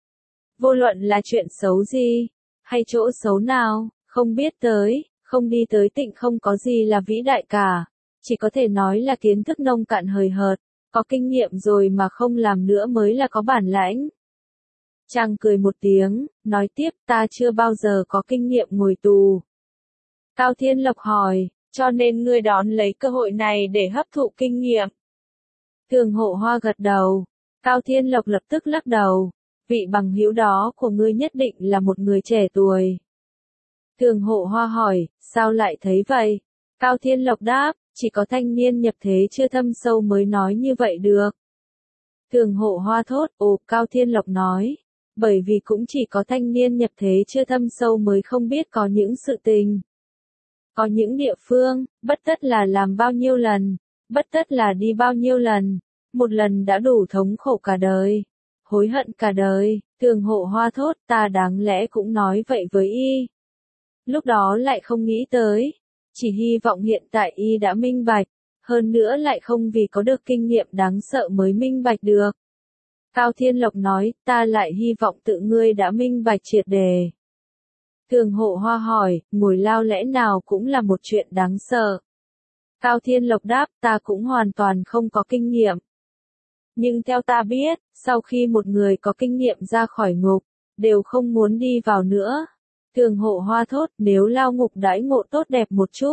Vô luận là chuyện xấu gì, hay chỗ xấu nào, không biết tới, không đi tới tịnh không có gì là vĩ đại cả. Chỉ có thể nói là kiến thức nông cạn hời hợt, có kinh nghiệm rồi mà không làm nữa mới là có bản lãnh. Chàng cười một tiếng, nói tiếp, ta chưa bao giờ có kinh nghiệm ngồi tù. Cao Thiên Lộc hỏi, cho nên ngươi đón lấy cơ hội này để hấp thụ kinh nghiệm. Thường Hộ Hoa gật đầu. Cao Thiên Lộc lập tức lắc đầu. Vị bằng hữu đó của ngươi nhất định là một người trẻ tuổi. Thường Hộ Hoa hỏi, sao lại thấy vậy? Cao Thiên Lộc đáp, chỉ có thanh niên nhập thế chưa thâm sâu mới nói như vậy được. Thường Hộ Hoa thốt, ồ, Cao Thiên Lộc nói, bởi vì cũng chỉ có thanh niên nhập thế chưa thâm sâu mới không biết có những sự tình. Có những địa phương, bất tất là làm bao nhiêu lần, bất tất là đi bao nhiêu lần, một lần đã đủ thống khổ cả đời, hối hận cả đời. Thường Hộ Hoa thốt, ta đáng lẽ cũng nói vậy với y. Lúc đó lại không nghĩ tới, chỉ hy vọng hiện tại y đã minh bạch, hơn nữa lại không vì có được kinh nghiệm đáng sợ mới minh bạch được. Cao Thiên Lộc nói, ta lại hy vọng tự ngươi đã minh bạch triệt đề. Thường Hộ Hoa hỏi, ngồi lao lẽ nào cũng là một chuyện đáng sợ. Cao Thiên Lộc đáp, ta cũng hoàn toàn không có kinh nghiệm. Nhưng theo ta biết, sau khi một người có kinh nghiệm ra khỏi ngục, đều không muốn đi vào nữa. Thường Hộ Hoa thốt, nếu lao ngục đãi ngộ tốt đẹp một chút,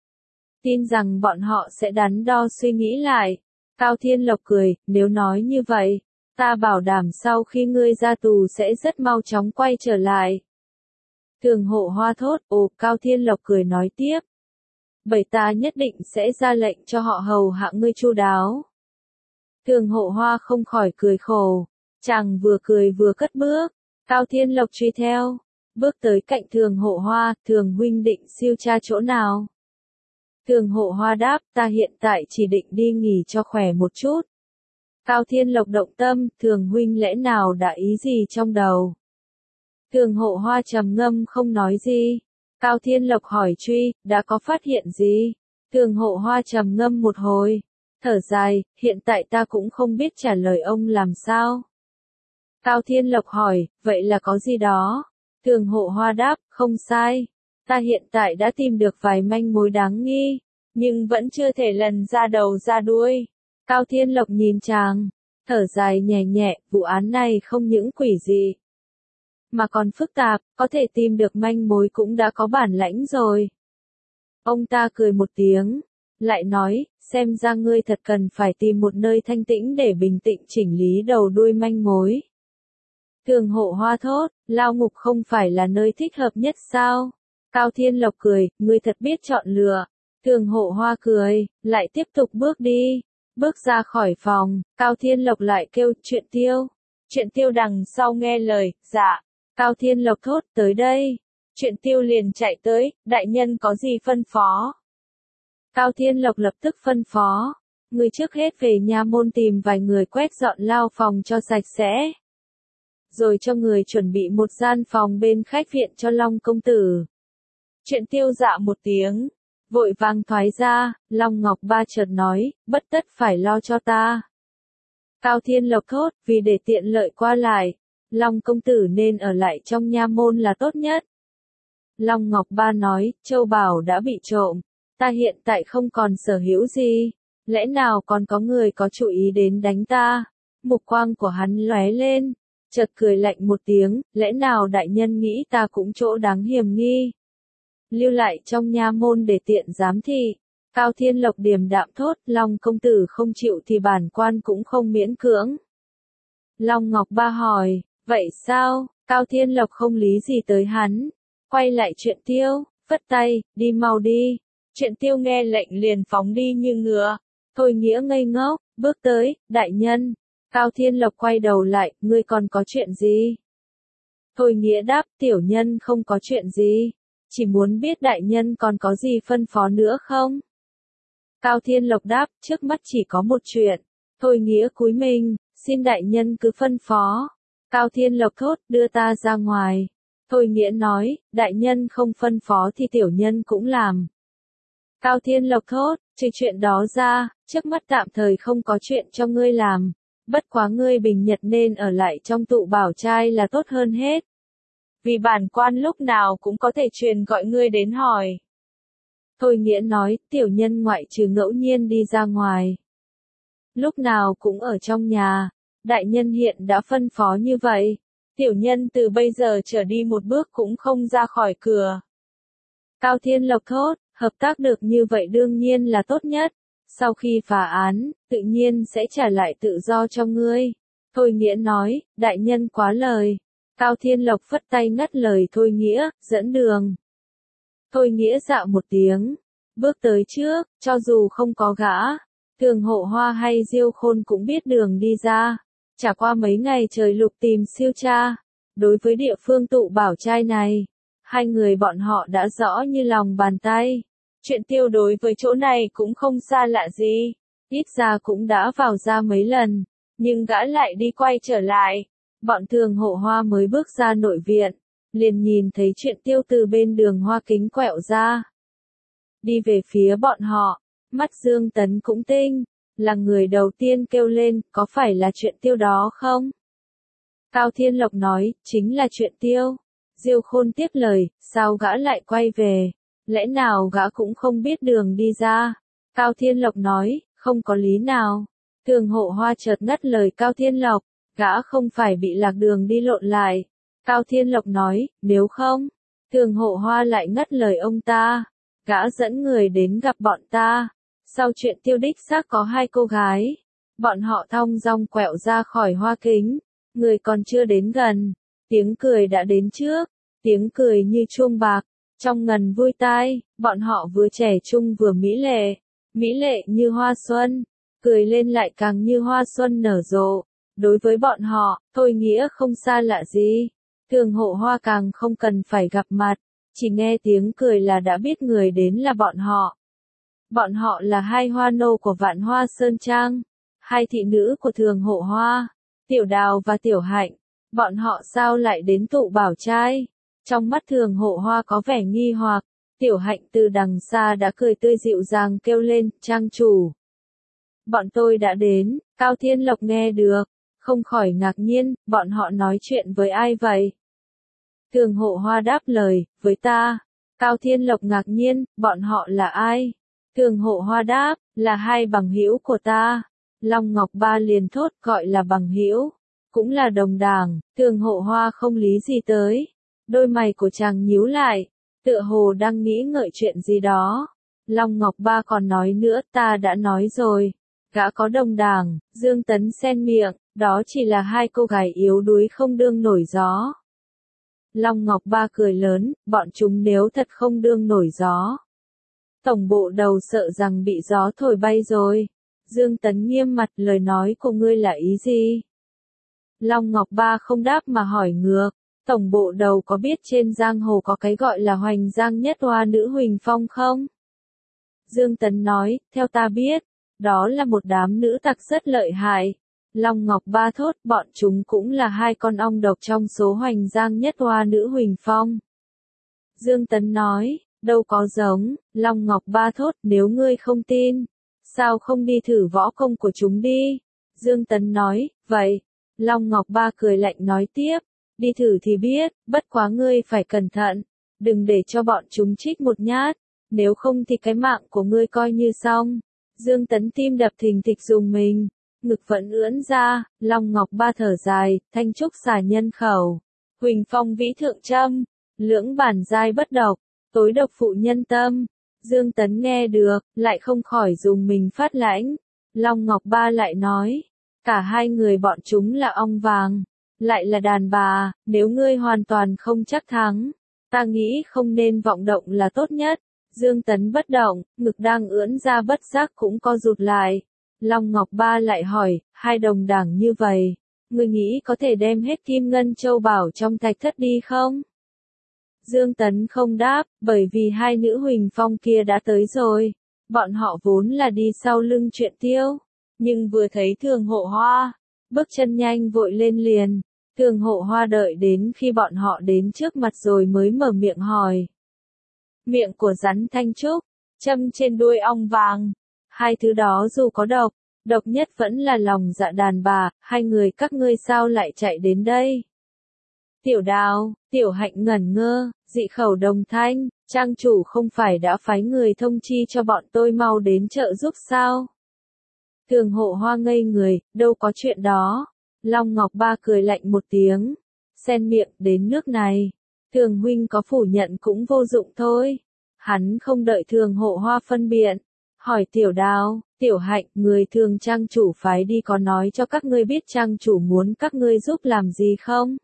tin rằng bọn họ sẽ đắn đo suy nghĩ lại. Cao Thiên Lộc cười, nếu nói như vậy, ta bảo đảm sau khi ngươi ra tù sẽ rất mau chóng quay trở lại. Thường Hộ Hoa thốt, ồ, Cao Thiên Lộc cười nói tiếp. Bởi ta nhất định sẽ ra lệnh cho họ hầu hạ ngươi chu đáo. Thường Hộ Hoa không khỏi cười khổ, chàng vừa cười vừa cất bước. Cao Thiên Lộc truy theo, bước tới cạnh Thường Hộ Hoa, Thường huynh định siêu tra chỗ nào? Thường Hộ Hoa đáp, ta hiện tại chỉ định đi nghỉ cho khỏe một chút. Cao Thiên Lộc động tâm, Thường huynh lẽ nào đã ý gì trong đầu? Thường Hộ Hoa trầm ngâm không nói gì. Cao Thiên Lộc hỏi truy, đã có phát hiện gì? Thường Hộ Hoa trầm ngâm một hồi, thở dài, hiện tại ta cũng không biết trả lời ông làm sao. Cao Thiên Lộc hỏi, vậy là có gì đó? Thường Hộ Hoa đáp, không sai. Ta hiện tại đã tìm được vài manh mối đáng nghi, nhưng vẫn chưa thể lần ra đầu ra đuôi. Cao Thiên Lộc nhìn chàng, thở dài nhẹ nhẹ, vụ án này không những quỷ dị, mà còn phức tạp, có thể tìm được manh mối cũng đã có bản lãnh rồi. Ông ta cười một tiếng, lại nói, xem ra ngươi thật cần phải tìm một nơi thanh tĩnh để bình tĩnh chỉnh lý đầu đuôi manh mối. Thường Hộ Hoa thốt, lao ngục không phải là nơi thích hợp nhất sao? Cao Thiên Lộc cười, ngươi thật biết chọn lựa. Thường Hộ Hoa cười, lại tiếp tục bước đi. Bước ra khỏi phòng, Cao Thiên Lộc lại kêu, Chuyện Tiêu. Chuyện Tiêu đằng sau nghe lời, dạ. Cao Thiên Lộc thốt, tới đây. Chuyện Tiêu liền chạy tới, đại nhân có gì phân phó? Cao Thiên Lộc lập tức phân phó, ngươi trước hết về nha môn tìm vài người quét dọn lao phòng cho sạch sẽ. Rồi cho người chuẩn bị một gian phòng bên khách viện cho Long công tử. Chuyện Tiêu dạ một tiếng, vội vàng thoái ra, Long Ngọc Ba chợt nói, bất tất phải lo cho ta. Cao Thiên Lộc thốt, vì để tiện lợi qua lại, Long công tử nên ở lại trong nha môn là tốt nhất. Long Ngọc Ba nói, châu báu đã bị trộm, ta hiện tại không còn sở hữu gì, lẽ nào còn có người có chủ ý đến đánh ta? Mục quang của hắn lóe lên, chợt cười lạnh một tiếng, lẽ nào đại nhân nghĩ ta cũng chỗ đáng hiềm nghi? Lưu lại trong nha môn để tiện giám thị. Cao Thiên Lộc điềm đạm thốt, Long công tử không chịu thì bản quan cũng không miễn cưỡng. Long Ngọc Ba hỏi, vậy sao? Cao Thiên Lộc không lý gì tới hắn, quay lại Chuyện Tiêu, phất tay, đi mau đi. Chuyện Tiêu nghe lệnh liền phóng đi như ngựa. Thôi Nghĩa ngây ngốc, bước tới, đại nhân. Cao Thiên Lộc quay đầu lại, ngươi còn có chuyện gì? Thôi Nghĩa đáp, tiểu nhân không có chuyện gì, chỉ muốn biết đại nhân còn có gì phân phó nữa không? Cao Thiên Lộc đáp, trước mắt chỉ có một chuyện. Thôi Nghĩa cúi mình, xin đại nhân cứ phân phó. Cao Thiên Lộc thốt, đưa ta ra ngoài. Thôi Nghĩa nói, đại nhân không phân phó thì tiểu nhân cũng làm. Cao Thiên Lộc thốt, trừ chuyện đó ra, trước mắt tạm thời không có chuyện cho ngươi làm. Bất quá ngươi bình nhật nên ở lại trong tụ bảo trai là tốt hơn hết. Vì bản quan lúc nào cũng có thể truyền gọi ngươi đến hỏi. Thôi Nghĩa nói, tiểu nhân ngoại trừ ngẫu nhiên đi ra ngoài, lúc nào cũng ở trong nhà. Đại nhân hiện đã phân phó như vậy, tiểu nhân từ bây giờ trở đi một bước cũng không ra khỏi cửa. Cao Thiên Lộc thốt, hợp tác được như vậy đương nhiên là tốt nhất. Sau khi phá án, tự nhiên sẽ trả lại tự do cho ngươi. Thôi Nghĩa nói, đại nhân quá lời. Cao Thiên Lộc phất tay ngắt lời Thôi Nghĩa, dẫn đường. Thôi Nghĩa dạ một tiếng, bước tới trước, cho dù không có gã, Thường Hộ Hoa hay Diêu Khôn cũng biết đường đi ra. Trải qua mấy ngày trời lục tìm siêu tra, đối với địa phương tụ bảo trai này, hai người bọn họ đã rõ như lòng bàn tay. Chuyện Tiêu đối với chỗ này cũng không xa lạ gì, ít ra cũng đã vào ra mấy lần, nhưng gã lại đi quay trở lại. Bọn Thường Hộ Hoa mới bước ra nội viện, liền nhìn thấy Chuyện Tiêu từ bên đường hoa kính quẹo ra, đi về phía bọn họ. Mắt Dương Tấn cũng tinh, là người đầu tiên kêu lên, có phải là Chuyện Tiêu đó không? Cao Thiên Lộc nói, chính là Chuyện Tiêu. Diêu Khôn tiếp lời, sao gã lại quay về? Lẽ nào gã cũng không biết đường đi ra? Cao Thiên Lộc nói, không có lý nào. Thường Hộ Hoa chợt ngắt lời Cao Thiên Lộc, gã không phải bị lạc đường đi lộn lại. Cao Thiên Lộc nói, nếu không, Thường Hộ Hoa lại ngắt lời ông ta, gã dẫn người đến gặp bọn ta. Sau Chuyện Tiêu đích xác có hai cô gái, bọn họ thong dong quẹo ra khỏi hoa kính, người còn chưa đến gần, tiếng cười đã đến trước, tiếng cười như chuông bạc, trong ngần vui tai, bọn họ vừa trẻ trung vừa mỹ lệ, mỹ lệ như hoa xuân, cười lên lại càng như hoa xuân nở rộ. Đối với bọn họ, Thôi Nghĩa không xa lạ gì, Thường Hộ Hoa càng không cần phải gặp mặt, chỉ nghe tiếng cười là đã biết người đến là bọn họ. Bọn họ là hai hoa nô của Vạn Hoa Sơn Trang, hai thị nữ của Thường Hộ Hoa, Tiểu Đào và Tiểu Hạnh. Bọn họ sao lại đến tụ bảo trai? Trong mắt Thường Hộ Hoa có vẻ nghi hoặc, Tiểu Hạnh từ đằng xa đã cười tươi dịu dàng kêu lên, trang chủ. Bọn tôi đã đến, Cao Thiên Lộc nghe được, không khỏi ngạc nhiên, bọn họ nói chuyện với ai vậy? Thường Hộ Hoa đáp lời, với ta. Cao Thiên Lộc ngạc nhiên, bọn họ là ai? Thường Hộ Hoa đáp, là hai bằng hữu của ta. Long Ngọc Ba liền thốt, gọi là bằng hữu, cũng là đồng đảng. Thường Hộ Hoa không lý gì tới. Đôi mày của chàng nhíu lại, tựa hồ đang nghĩ ngợi chuyện gì đó. Long Ngọc Ba còn nói nữa, ta đã nói rồi. Gã có đồng đảng, Dương Tấn xen miệng, đó chỉ là hai cô gái yếu đuối không đương nổi gió. Long Ngọc Ba cười lớn, bọn chúng nếu thật không đương nổi gió. Tổng bộ đầu sợ rằng bị gió thổi bay rồi. Dương Tấn nghiêm mặt, lời nói của ngươi là ý gì? Long Ngọc Ba không đáp mà hỏi ngược, tổng bộ đầu có biết trên giang hồ có cái gọi là Hoành Giang Nhất Hoa Nữ Huỳnh Phong không? Dương Tấn nói, theo ta biết, đó là một đám nữ tặc rất lợi hại. Long Ngọc Ba thốt, bọn chúng cũng là hai con ong độc trong số Hoành Giang Nhất Hoa Nữ Huỳnh Phong. Dương Tấn nói, đâu có giống. Long Ngọc Ba thốt, nếu ngươi không tin, sao không đi thử võ công của chúng đi? Dương Tấn nói, vậy. Long Ngọc Ba cười lạnh nói tiếp, đi thử thì biết, bất quá ngươi phải cẩn thận, đừng để cho bọn chúng trích một nhát, nếu không thì cái mạng của ngươi coi như xong. Dương Tấn tim đập thình thịch dùng mình, ngực vẫn ưỡn ra. Long Ngọc Ba thở dài, thanh trúc xà nhân khẩu, Huỳnh Phong vĩ thượng châm, lưỡng bản giai bất độc, tối độc phụ nhân tâm. Dương Tấn nghe được, lại không khỏi dùng mình phát lãnh. Long Ngọc Ba lại nói, cả hai người bọn chúng là ong vàng, lại là đàn bà, nếu ngươi hoàn toàn không chắc thắng, ta nghĩ không nên vọng động là tốt nhất. Dương Tấn bất động, ngực đang ưỡn ra bất giác cũng co rụt lại. Long Ngọc Ba lại hỏi, hai đồng đảng như vậy, ngươi nghĩ có thể đem hết kim ngân châu bảo trong thạch thất đi không? Dương Tấn không đáp, bởi vì hai nữ Huỳnh Phong kia đã tới rồi. Bọn họ vốn là đi sau lưng Chuyện Tiêu, nhưng vừa thấy Thường Hộ Hoa, bước chân nhanh vội lên liền. Thường Hộ Hoa đợi đến khi bọn họ đến trước mặt rồi mới mở miệng hỏi. Miệng của rắn thanh trúc, châm trên đuôi ong vàng, hai thứ đó dù có độc, độc nhất vẫn là lòng dạ đàn bà. Hai người các ngươi sao lại chạy đến đây? Tiểu Đào, Tiểu Hạnh ngẩn ngơ, dị khẩu đồng thanh, trang chủ không phải đã phái người thông chi cho bọn tôi mau đến trợ giúp sao? Thường Hộ Hoa ngây người, đâu có chuyện đó. Long Ngọc Ba cười lạnh một tiếng, xen miệng, đến nước này, Thường huynh có phủ nhận cũng vô dụng thôi. Hắn không đợi Thường Hộ Hoa phân biện, hỏi Tiểu Đào, Tiểu Hạnh, người Thường trang chủ phái đi có nói cho các ngươi biết trang chủ muốn các ngươi giúp làm gì không?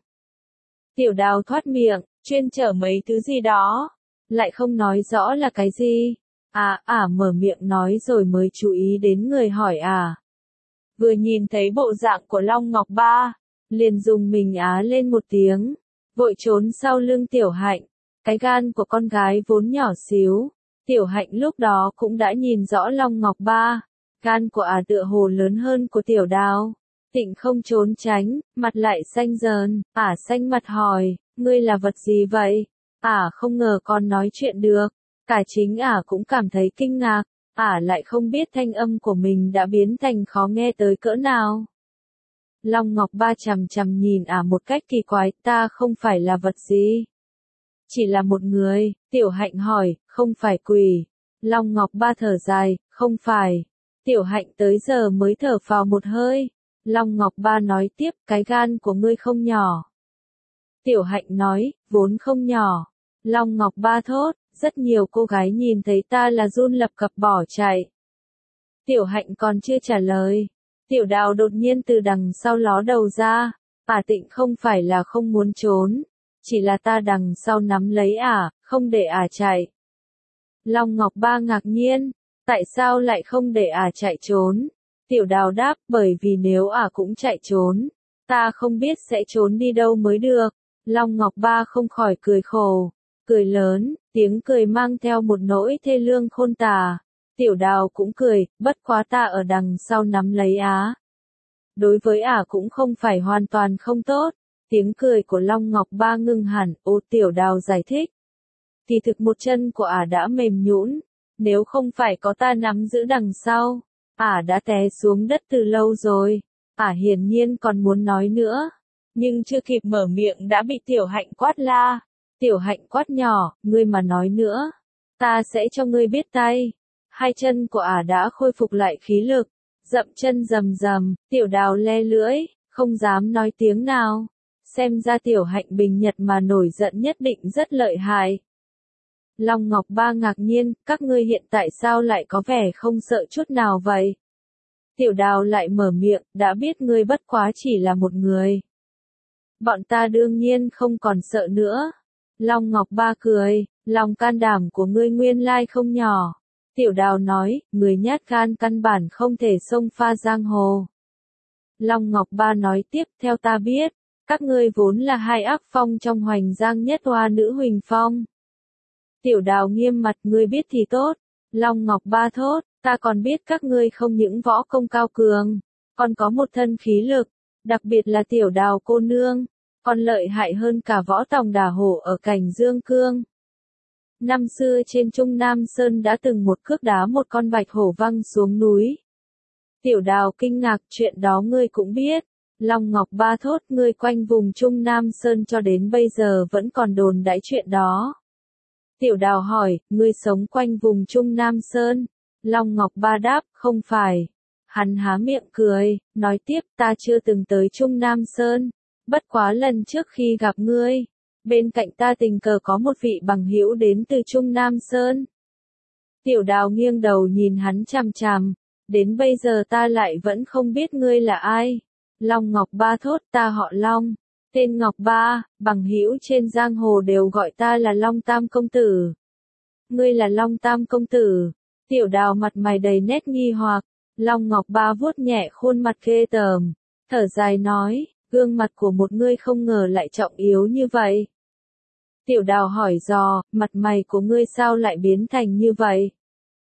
Tiểu Đào thoát miệng, chuyên chở mấy thứ gì đó, lại không nói rõ là cái gì. À, à mở miệng nói rồi mới chú ý đến người hỏi à. Vừa nhìn thấy bộ dạng của Long Ngọc Ba, liền dùng mình á lên một tiếng, vội trốn sau lưng Tiểu Hạnh. Cái gan của con gái vốn nhỏ xíu, Tiểu Hạnh lúc đó cũng đã nhìn rõ Long Ngọc Ba. Gan của ả à tựa hồ lớn hơn của Tiểu Đào. Tịnh không trốn tránh, mặt lại xanh dờn, ả à xanh mặt hỏi, ngươi là vật gì vậy? Ả à không ngờ con nói chuyện được, cả chính ả à cũng cảm thấy kinh ngạc, ả à lại không biết thanh âm của mình đã biến thành khó nghe tới cỡ nào. Long Ngọc Ba chằm chằm nhìn ả à một cách kỳ quái, ta không phải là vật gì. Chỉ là một người. Tiểu Hạnh hỏi, không phải quỷ. Long Ngọc Ba thở dài, không phải. Tiểu Hạnh tới giờ mới thở phào một hơi. Long Ngọc Ba nói tiếp, cái gan của ngươi không nhỏ. Tiểu Hạnh nói, vốn không nhỏ. Long Ngọc Ba thốt, rất nhiều cô gái nhìn thấy ta là run lập cập bỏ chạy. Tiểu Hạnh còn chưa trả lời. Tiểu Đào đột nhiên từ đằng sau ló đầu ra. Ả Tịnh không phải là không muốn trốn, chỉ là ta đằng sau nắm lấy ả, không để ả chạy. Long Ngọc Ba ngạc nhiên, tại sao lại không để ả chạy trốn? Tiểu Đào đáp, bởi vì nếu ả cũng chạy trốn, ta không biết sẽ trốn đi đâu mới được. Long Ngọc Ba không khỏi cười khổ, cười lớn, tiếng cười mang theo một nỗi thê lương khôn tả. Tiểu Đào cũng cười, bất quá ta ở đằng sau nắm lấy á. Đối với ả cũng không phải hoàn toàn không tốt. Tiếng cười của Long Ngọc Ba ngưng hẳn, ô Tiểu Đào giải thích. Thì thực một chân của ả đã mềm nhũn, nếu không phải có ta nắm giữ đằng sau, ả đã té xuống đất từ lâu rồi. Ả hiển nhiên còn muốn nói nữa, nhưng chưa kịp mở miệng đã bị Tiểu Hạnh quát la. Tiểu Hạnh quát nhỏ, ngươi mà nói nữa, ta sẽ cho ngươi biết tay. Hai chân của ả đã khôi phục lại khí lực, dậm chân rầm rầm, Tiểu Đào le lưỡi, không dám nói tiếng nào. Xem ra Tiểu Hạnh bình nhật mà nổi giận nhất định rất lợi hại. Long Ngọc Ba ngạc nhiên, các ngươi hiện tại sao lại có vẻ không sợ chút nào vậy? Tiểu Đào lại mở miệng, đã biết ngươi bất quá chỉ là một người. Bọn ta đương nhiên không còn sợ nữa. Long Ngọc Ba cười, lòng can đảm của ngươi nguyên lai không nhỏ. Tiểu Đào nói, người nhát gan căn bản không thể xông pha giang hồ. Long Ngọc Ba nói tiếp, theo ta biết, các ngươi vốn là hai ác phong trong Hoành Giang nhất hoa nữ Huỳnh Phong. Tiểu Đào nghiêm mặt, ngươi biết thì tốt. Long Ngọc Ba thốt, ta còn biết các ngươi không những võ công cao cường, còn có một thân khí lực, đặc biệt là Tiểu Đào cô nương, còn lợi hại hơn cả võ tòng đả hổ ở Cảnh Dương Cương. Năm xưa trên Trung Nam Sơn đã từng một cước đá một con bạch hổ văng xuống núi. Tiểu Đào kinh ngạc, chuyện đó ngươi cũng biết. Long Ngọc Ba thốt, ngươi quanh vùng Trung Nam Sơn cho đến bây giờ vẫn còn đồn đãi chuyện đó. Tiểu Đào hỏi, ngươi sống quanh vùng Trung Nam Sơn? Long Ngọc Ba đáp, không phải. Hắn há miệng cười, nói tiếp, ta chưa từng tới Trung Nam Sơn. Bất quá lần trước khi gặp ngươi, bên cạnh ta tình cờ có một vị bằng hữu đến từ Trung Nam Sơn. Tiểu Đào nghiêng đầu nhìn hắn chằm chằm, đến bây giờ ta lại vẫn không biết ngươi là ai. Long Ngọc Ba thốt, ta họ Long, tên Ngọc Ba, bằng hữu trên giang hồ đều gọi ta là Long Tam công tử. Ngươi là Long Tam công tử? Tiểu Đào mặt mày đầy nét nghi hoặc. Long Ngọc Ba vuốt nhẹ khuôn mặt ghê tởm, thở dài nói, gương mặt của một ngươi không ngờ lại trọng yếu như vậy. Tiểu Đào hỏi dò, mặt mày của ngươi sao lại biến thành như vậy?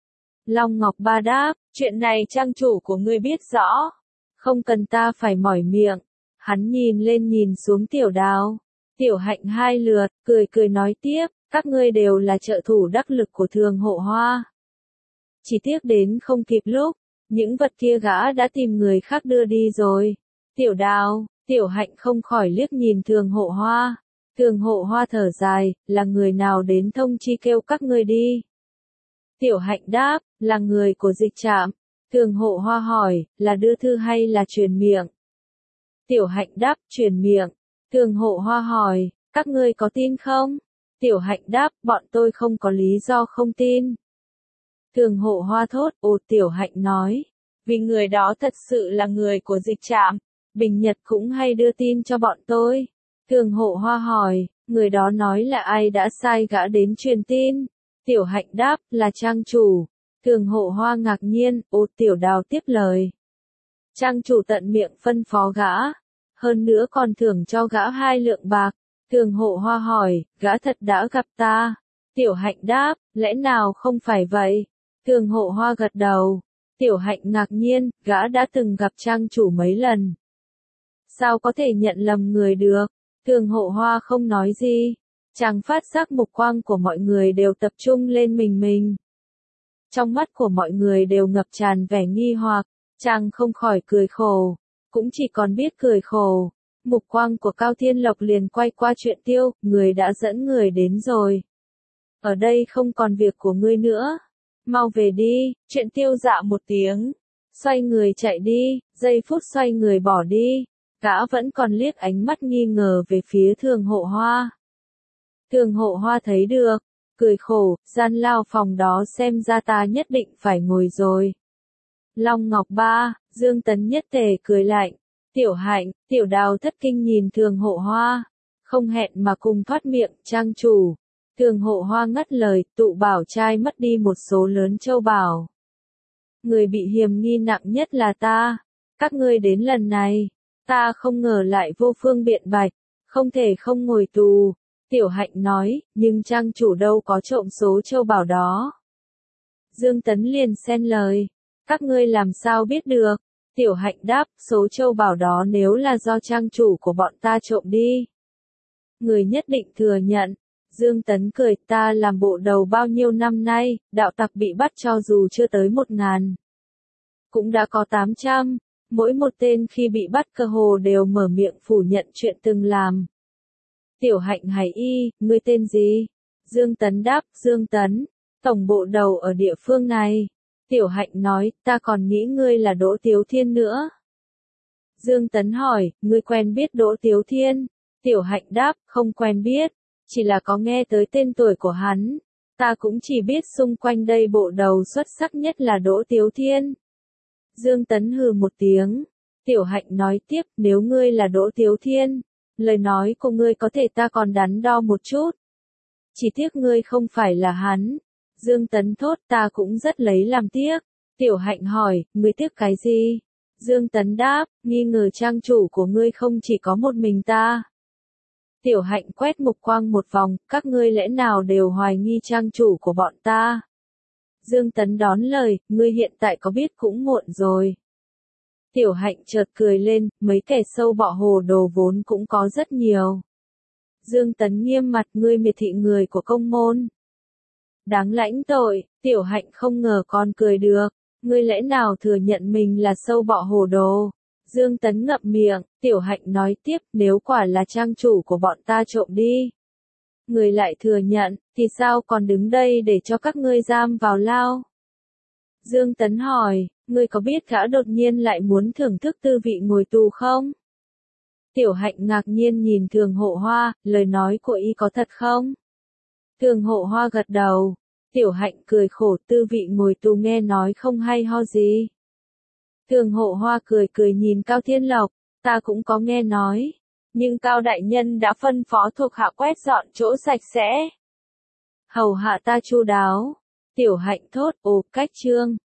Long Ngọc Ba đáp, chuyện này trang chủ của ngươi biết rõ, không cần ta phải mỏi miệng. Hắn nhìn lên nhìn xuống Tiểu Đào, Tiểu Hạnh hai lượt, cười cười nói tiếp, các ngươi đều là trợ thủ đắc lực của Thường Hộ Hoa. Chỉ tiếc đến không kịp lúc, những vật kia gã đã tìm người khác đưa đi rồi. Tiểu Đào, Tiểu Hạnh không khỏi liếc nhìn Thường Hộ Hoa. Thường Hộ Hoa thở dài, là người nào đến thông chi kêu các ngươi đi? Tiểu Hạnh đáp, là người của Dịch Trạm. Thường Hộ Hoa hỏi, là đưa thư hay là truyền miệng? Tiểu Hạnh đáp, truyền miệng. Thường Hộ Hoa hỏi, các ngươi có tin không? Tiểu Hạnh đáp, bọn tôi không có lý do không tin. Thường Hộ Hoa thốt, ồ. Tiểu Hạnh nói, vì người đó thật sự là người của Dịch Trạm, Bình Nhật cũng hay đưa tin cho bọn tôi. Thường Hộ Hoa hỏi, người đó nói là ai đã sai gã đến truyền tin? Tiểu Hạnh đáp, là trang chủ. Thường Hộ Hoa ngạc nhiên, ô. Tiểu Đào tiếp lời. Trang chủ tận miệng phân phó gã, hơn nữa còn thưởng cho gã hai lượng bạc. Thường Hộ Hoa hỏi, gã thật đã gặp ta? Tiểu Hạnh đáp, lẽ nào không phải vậy? Thường Hộ Hoa gật đầu. Tiểu Hạnh ngạc nhiên, gã đã từng gặp trang chủ mấy lần. Sao có thể nhận lầm người được? Thường Hộ Hoa không nói gì. Chàng phát giác mục quang của mọi người đều tập trung lên mình mình. Trong mắt của mọi người đều ngập tràn vẻ nghi hoặc, chàng không khỏi cười khổ, cũng chỉ còn biết cười khổ. Mục quang của Cao Thiên Lộc liền quay qua chuyện Tiêu, người đã dẫn người đến rồi. Ở đây không còn việc của ngươi nữa. Mau về đi. Chuyện Tiêu dạ một tiếng, xoay người chạy đi, giây phút xoay người bỏ đi. Gã vẫn còn liếc ánh mắt nghi ngờ về phía Thường Hộ Hoa. Thường Hộ Hoa thấy được, cười khổ, gian lao phòng đó xem ra ta nhất định phải ngồi rồi. Long Ngọc Ba, Dương Tấn nhất tề cười lạnh. Tiểu Hạnh, Tiểu Đào thất kinh nhìn Thường Hộ Hoa, không hẹn mà cùng thoát miệng, trang chủ. Thường Hộ Hoa ngắt lời, tụ bảo trai mất đi một số lớn châu bảo. Người bị hiềm nghi nặng nhất là ta. Các ngươi đến lần này, ta không ngờ lại vô phương biện bạch, không thể không ngồi tù. Tiểu Hạnh nói, nhưng trang chủ đâu có trộm số châu bảo đó. Dương Tấn liền xen lời, các ngươi làm sao biết được? Tiểu Hạnh đáp, số châu bảo đó nếu là do trang chủ của bọn ta trộm đi. Người nhất định thừa nhận. Dương Tấn cười, ta làm bộ đầu bao nhiêu năm nay, đạo tặc bị bắt cho dù chưa tới một ngàn. Cũng đã có tám trăm, mỗi một tên khi bị bắt cơ hồ đều mở miệng phủ nhận chuyện từng làm. Tiểu Hạnh hải y, ngươi tên gì? Dương Tấn đáp, Dương Tấn, tổng bộ đầu ở địa phương này. Tiểu Hạnh nói, ta còn nghĩ ngươi là Đỗ Tiếu Thiên nữa. Dương Tấn hỏi, ngươi quen biết Đỗ Tiếu Thiên? Tiểu Hạnh đáp, không quen biết, chỉ là có nghe tới tên tuổi của hắn. Ta cũng chỉ biết xung quanh đây bộ đầu xuất sắc nhất là Đỗ Tiếu Thiên. Dương Tấn hừ một tiếng. Tiểu Hạnh nói tiếp, nếu ngươi là Đỗ Tiếu Thiên, lời nói của ngươi có thể ta còn đắn đo một chút. Chỉ tiếc ngươi không phải là hắn. Dương Tấn thốt, ta cũng rất lấy làm tiếc. Tiểu Hạnh hỏi, ngươi tiếc cái gì? Dương Tấn đáp, nghi ngờ trang chủ của ngươi không chỉ có một mình ta. Tiểu Hạnh quét mục quang một vòng, các ngươi lẽ nào đều hoài nghi trang chủ của bọn ta? Dương Tấn đón lời, ngươi hiện tại có biết cũng muộn rồi. Tiểu Hạnh chợt cười lên, mấy kẻ sâu bọ hồ đồ vốn cũng có rất nhiều. Dương Tấn nghiêm mặt, ngươi miệt thị người của công môn. Đáng lãnh tội, Tiểu Hạnh không ngờ con cười được, ngươi lẽ nào thừa nhận mình là sâu bọ hồ đồ. Dương Tấn ngậm miệng, Tiểu Hạnh nói tiếp, nếu quả là trang chủ của bọn ta trộm đi. Người lại thừa nhận, thì sao còn đứng đây để cho các ngươi giam vào lao? Dương Tấn hỏi, ngươi có biết gã đột nhiên lại muốn thưởng thức tư vị ngồi tù không? Tiểu Hạnh ngạc nhiên nhìn Thường Hộ Hoa, lời nói của y có thật không? Thường Hộ Hoa gật đầu. Tiểu Hạnh cười khổ, tư vị ngồi tù nghe nói không hay ho gì. Thường Hộ Hoa cười cười nhìn Cao Thiên Lộc, ta cũng có nghe nói. Nhưng Cao Đại Nhân đã phân phó thuộc hạ quét dọn chỗ sạch sẽ. Hầu hạ ta chu đáo. Tiểu Hạnh thốt, ồ, cách trương.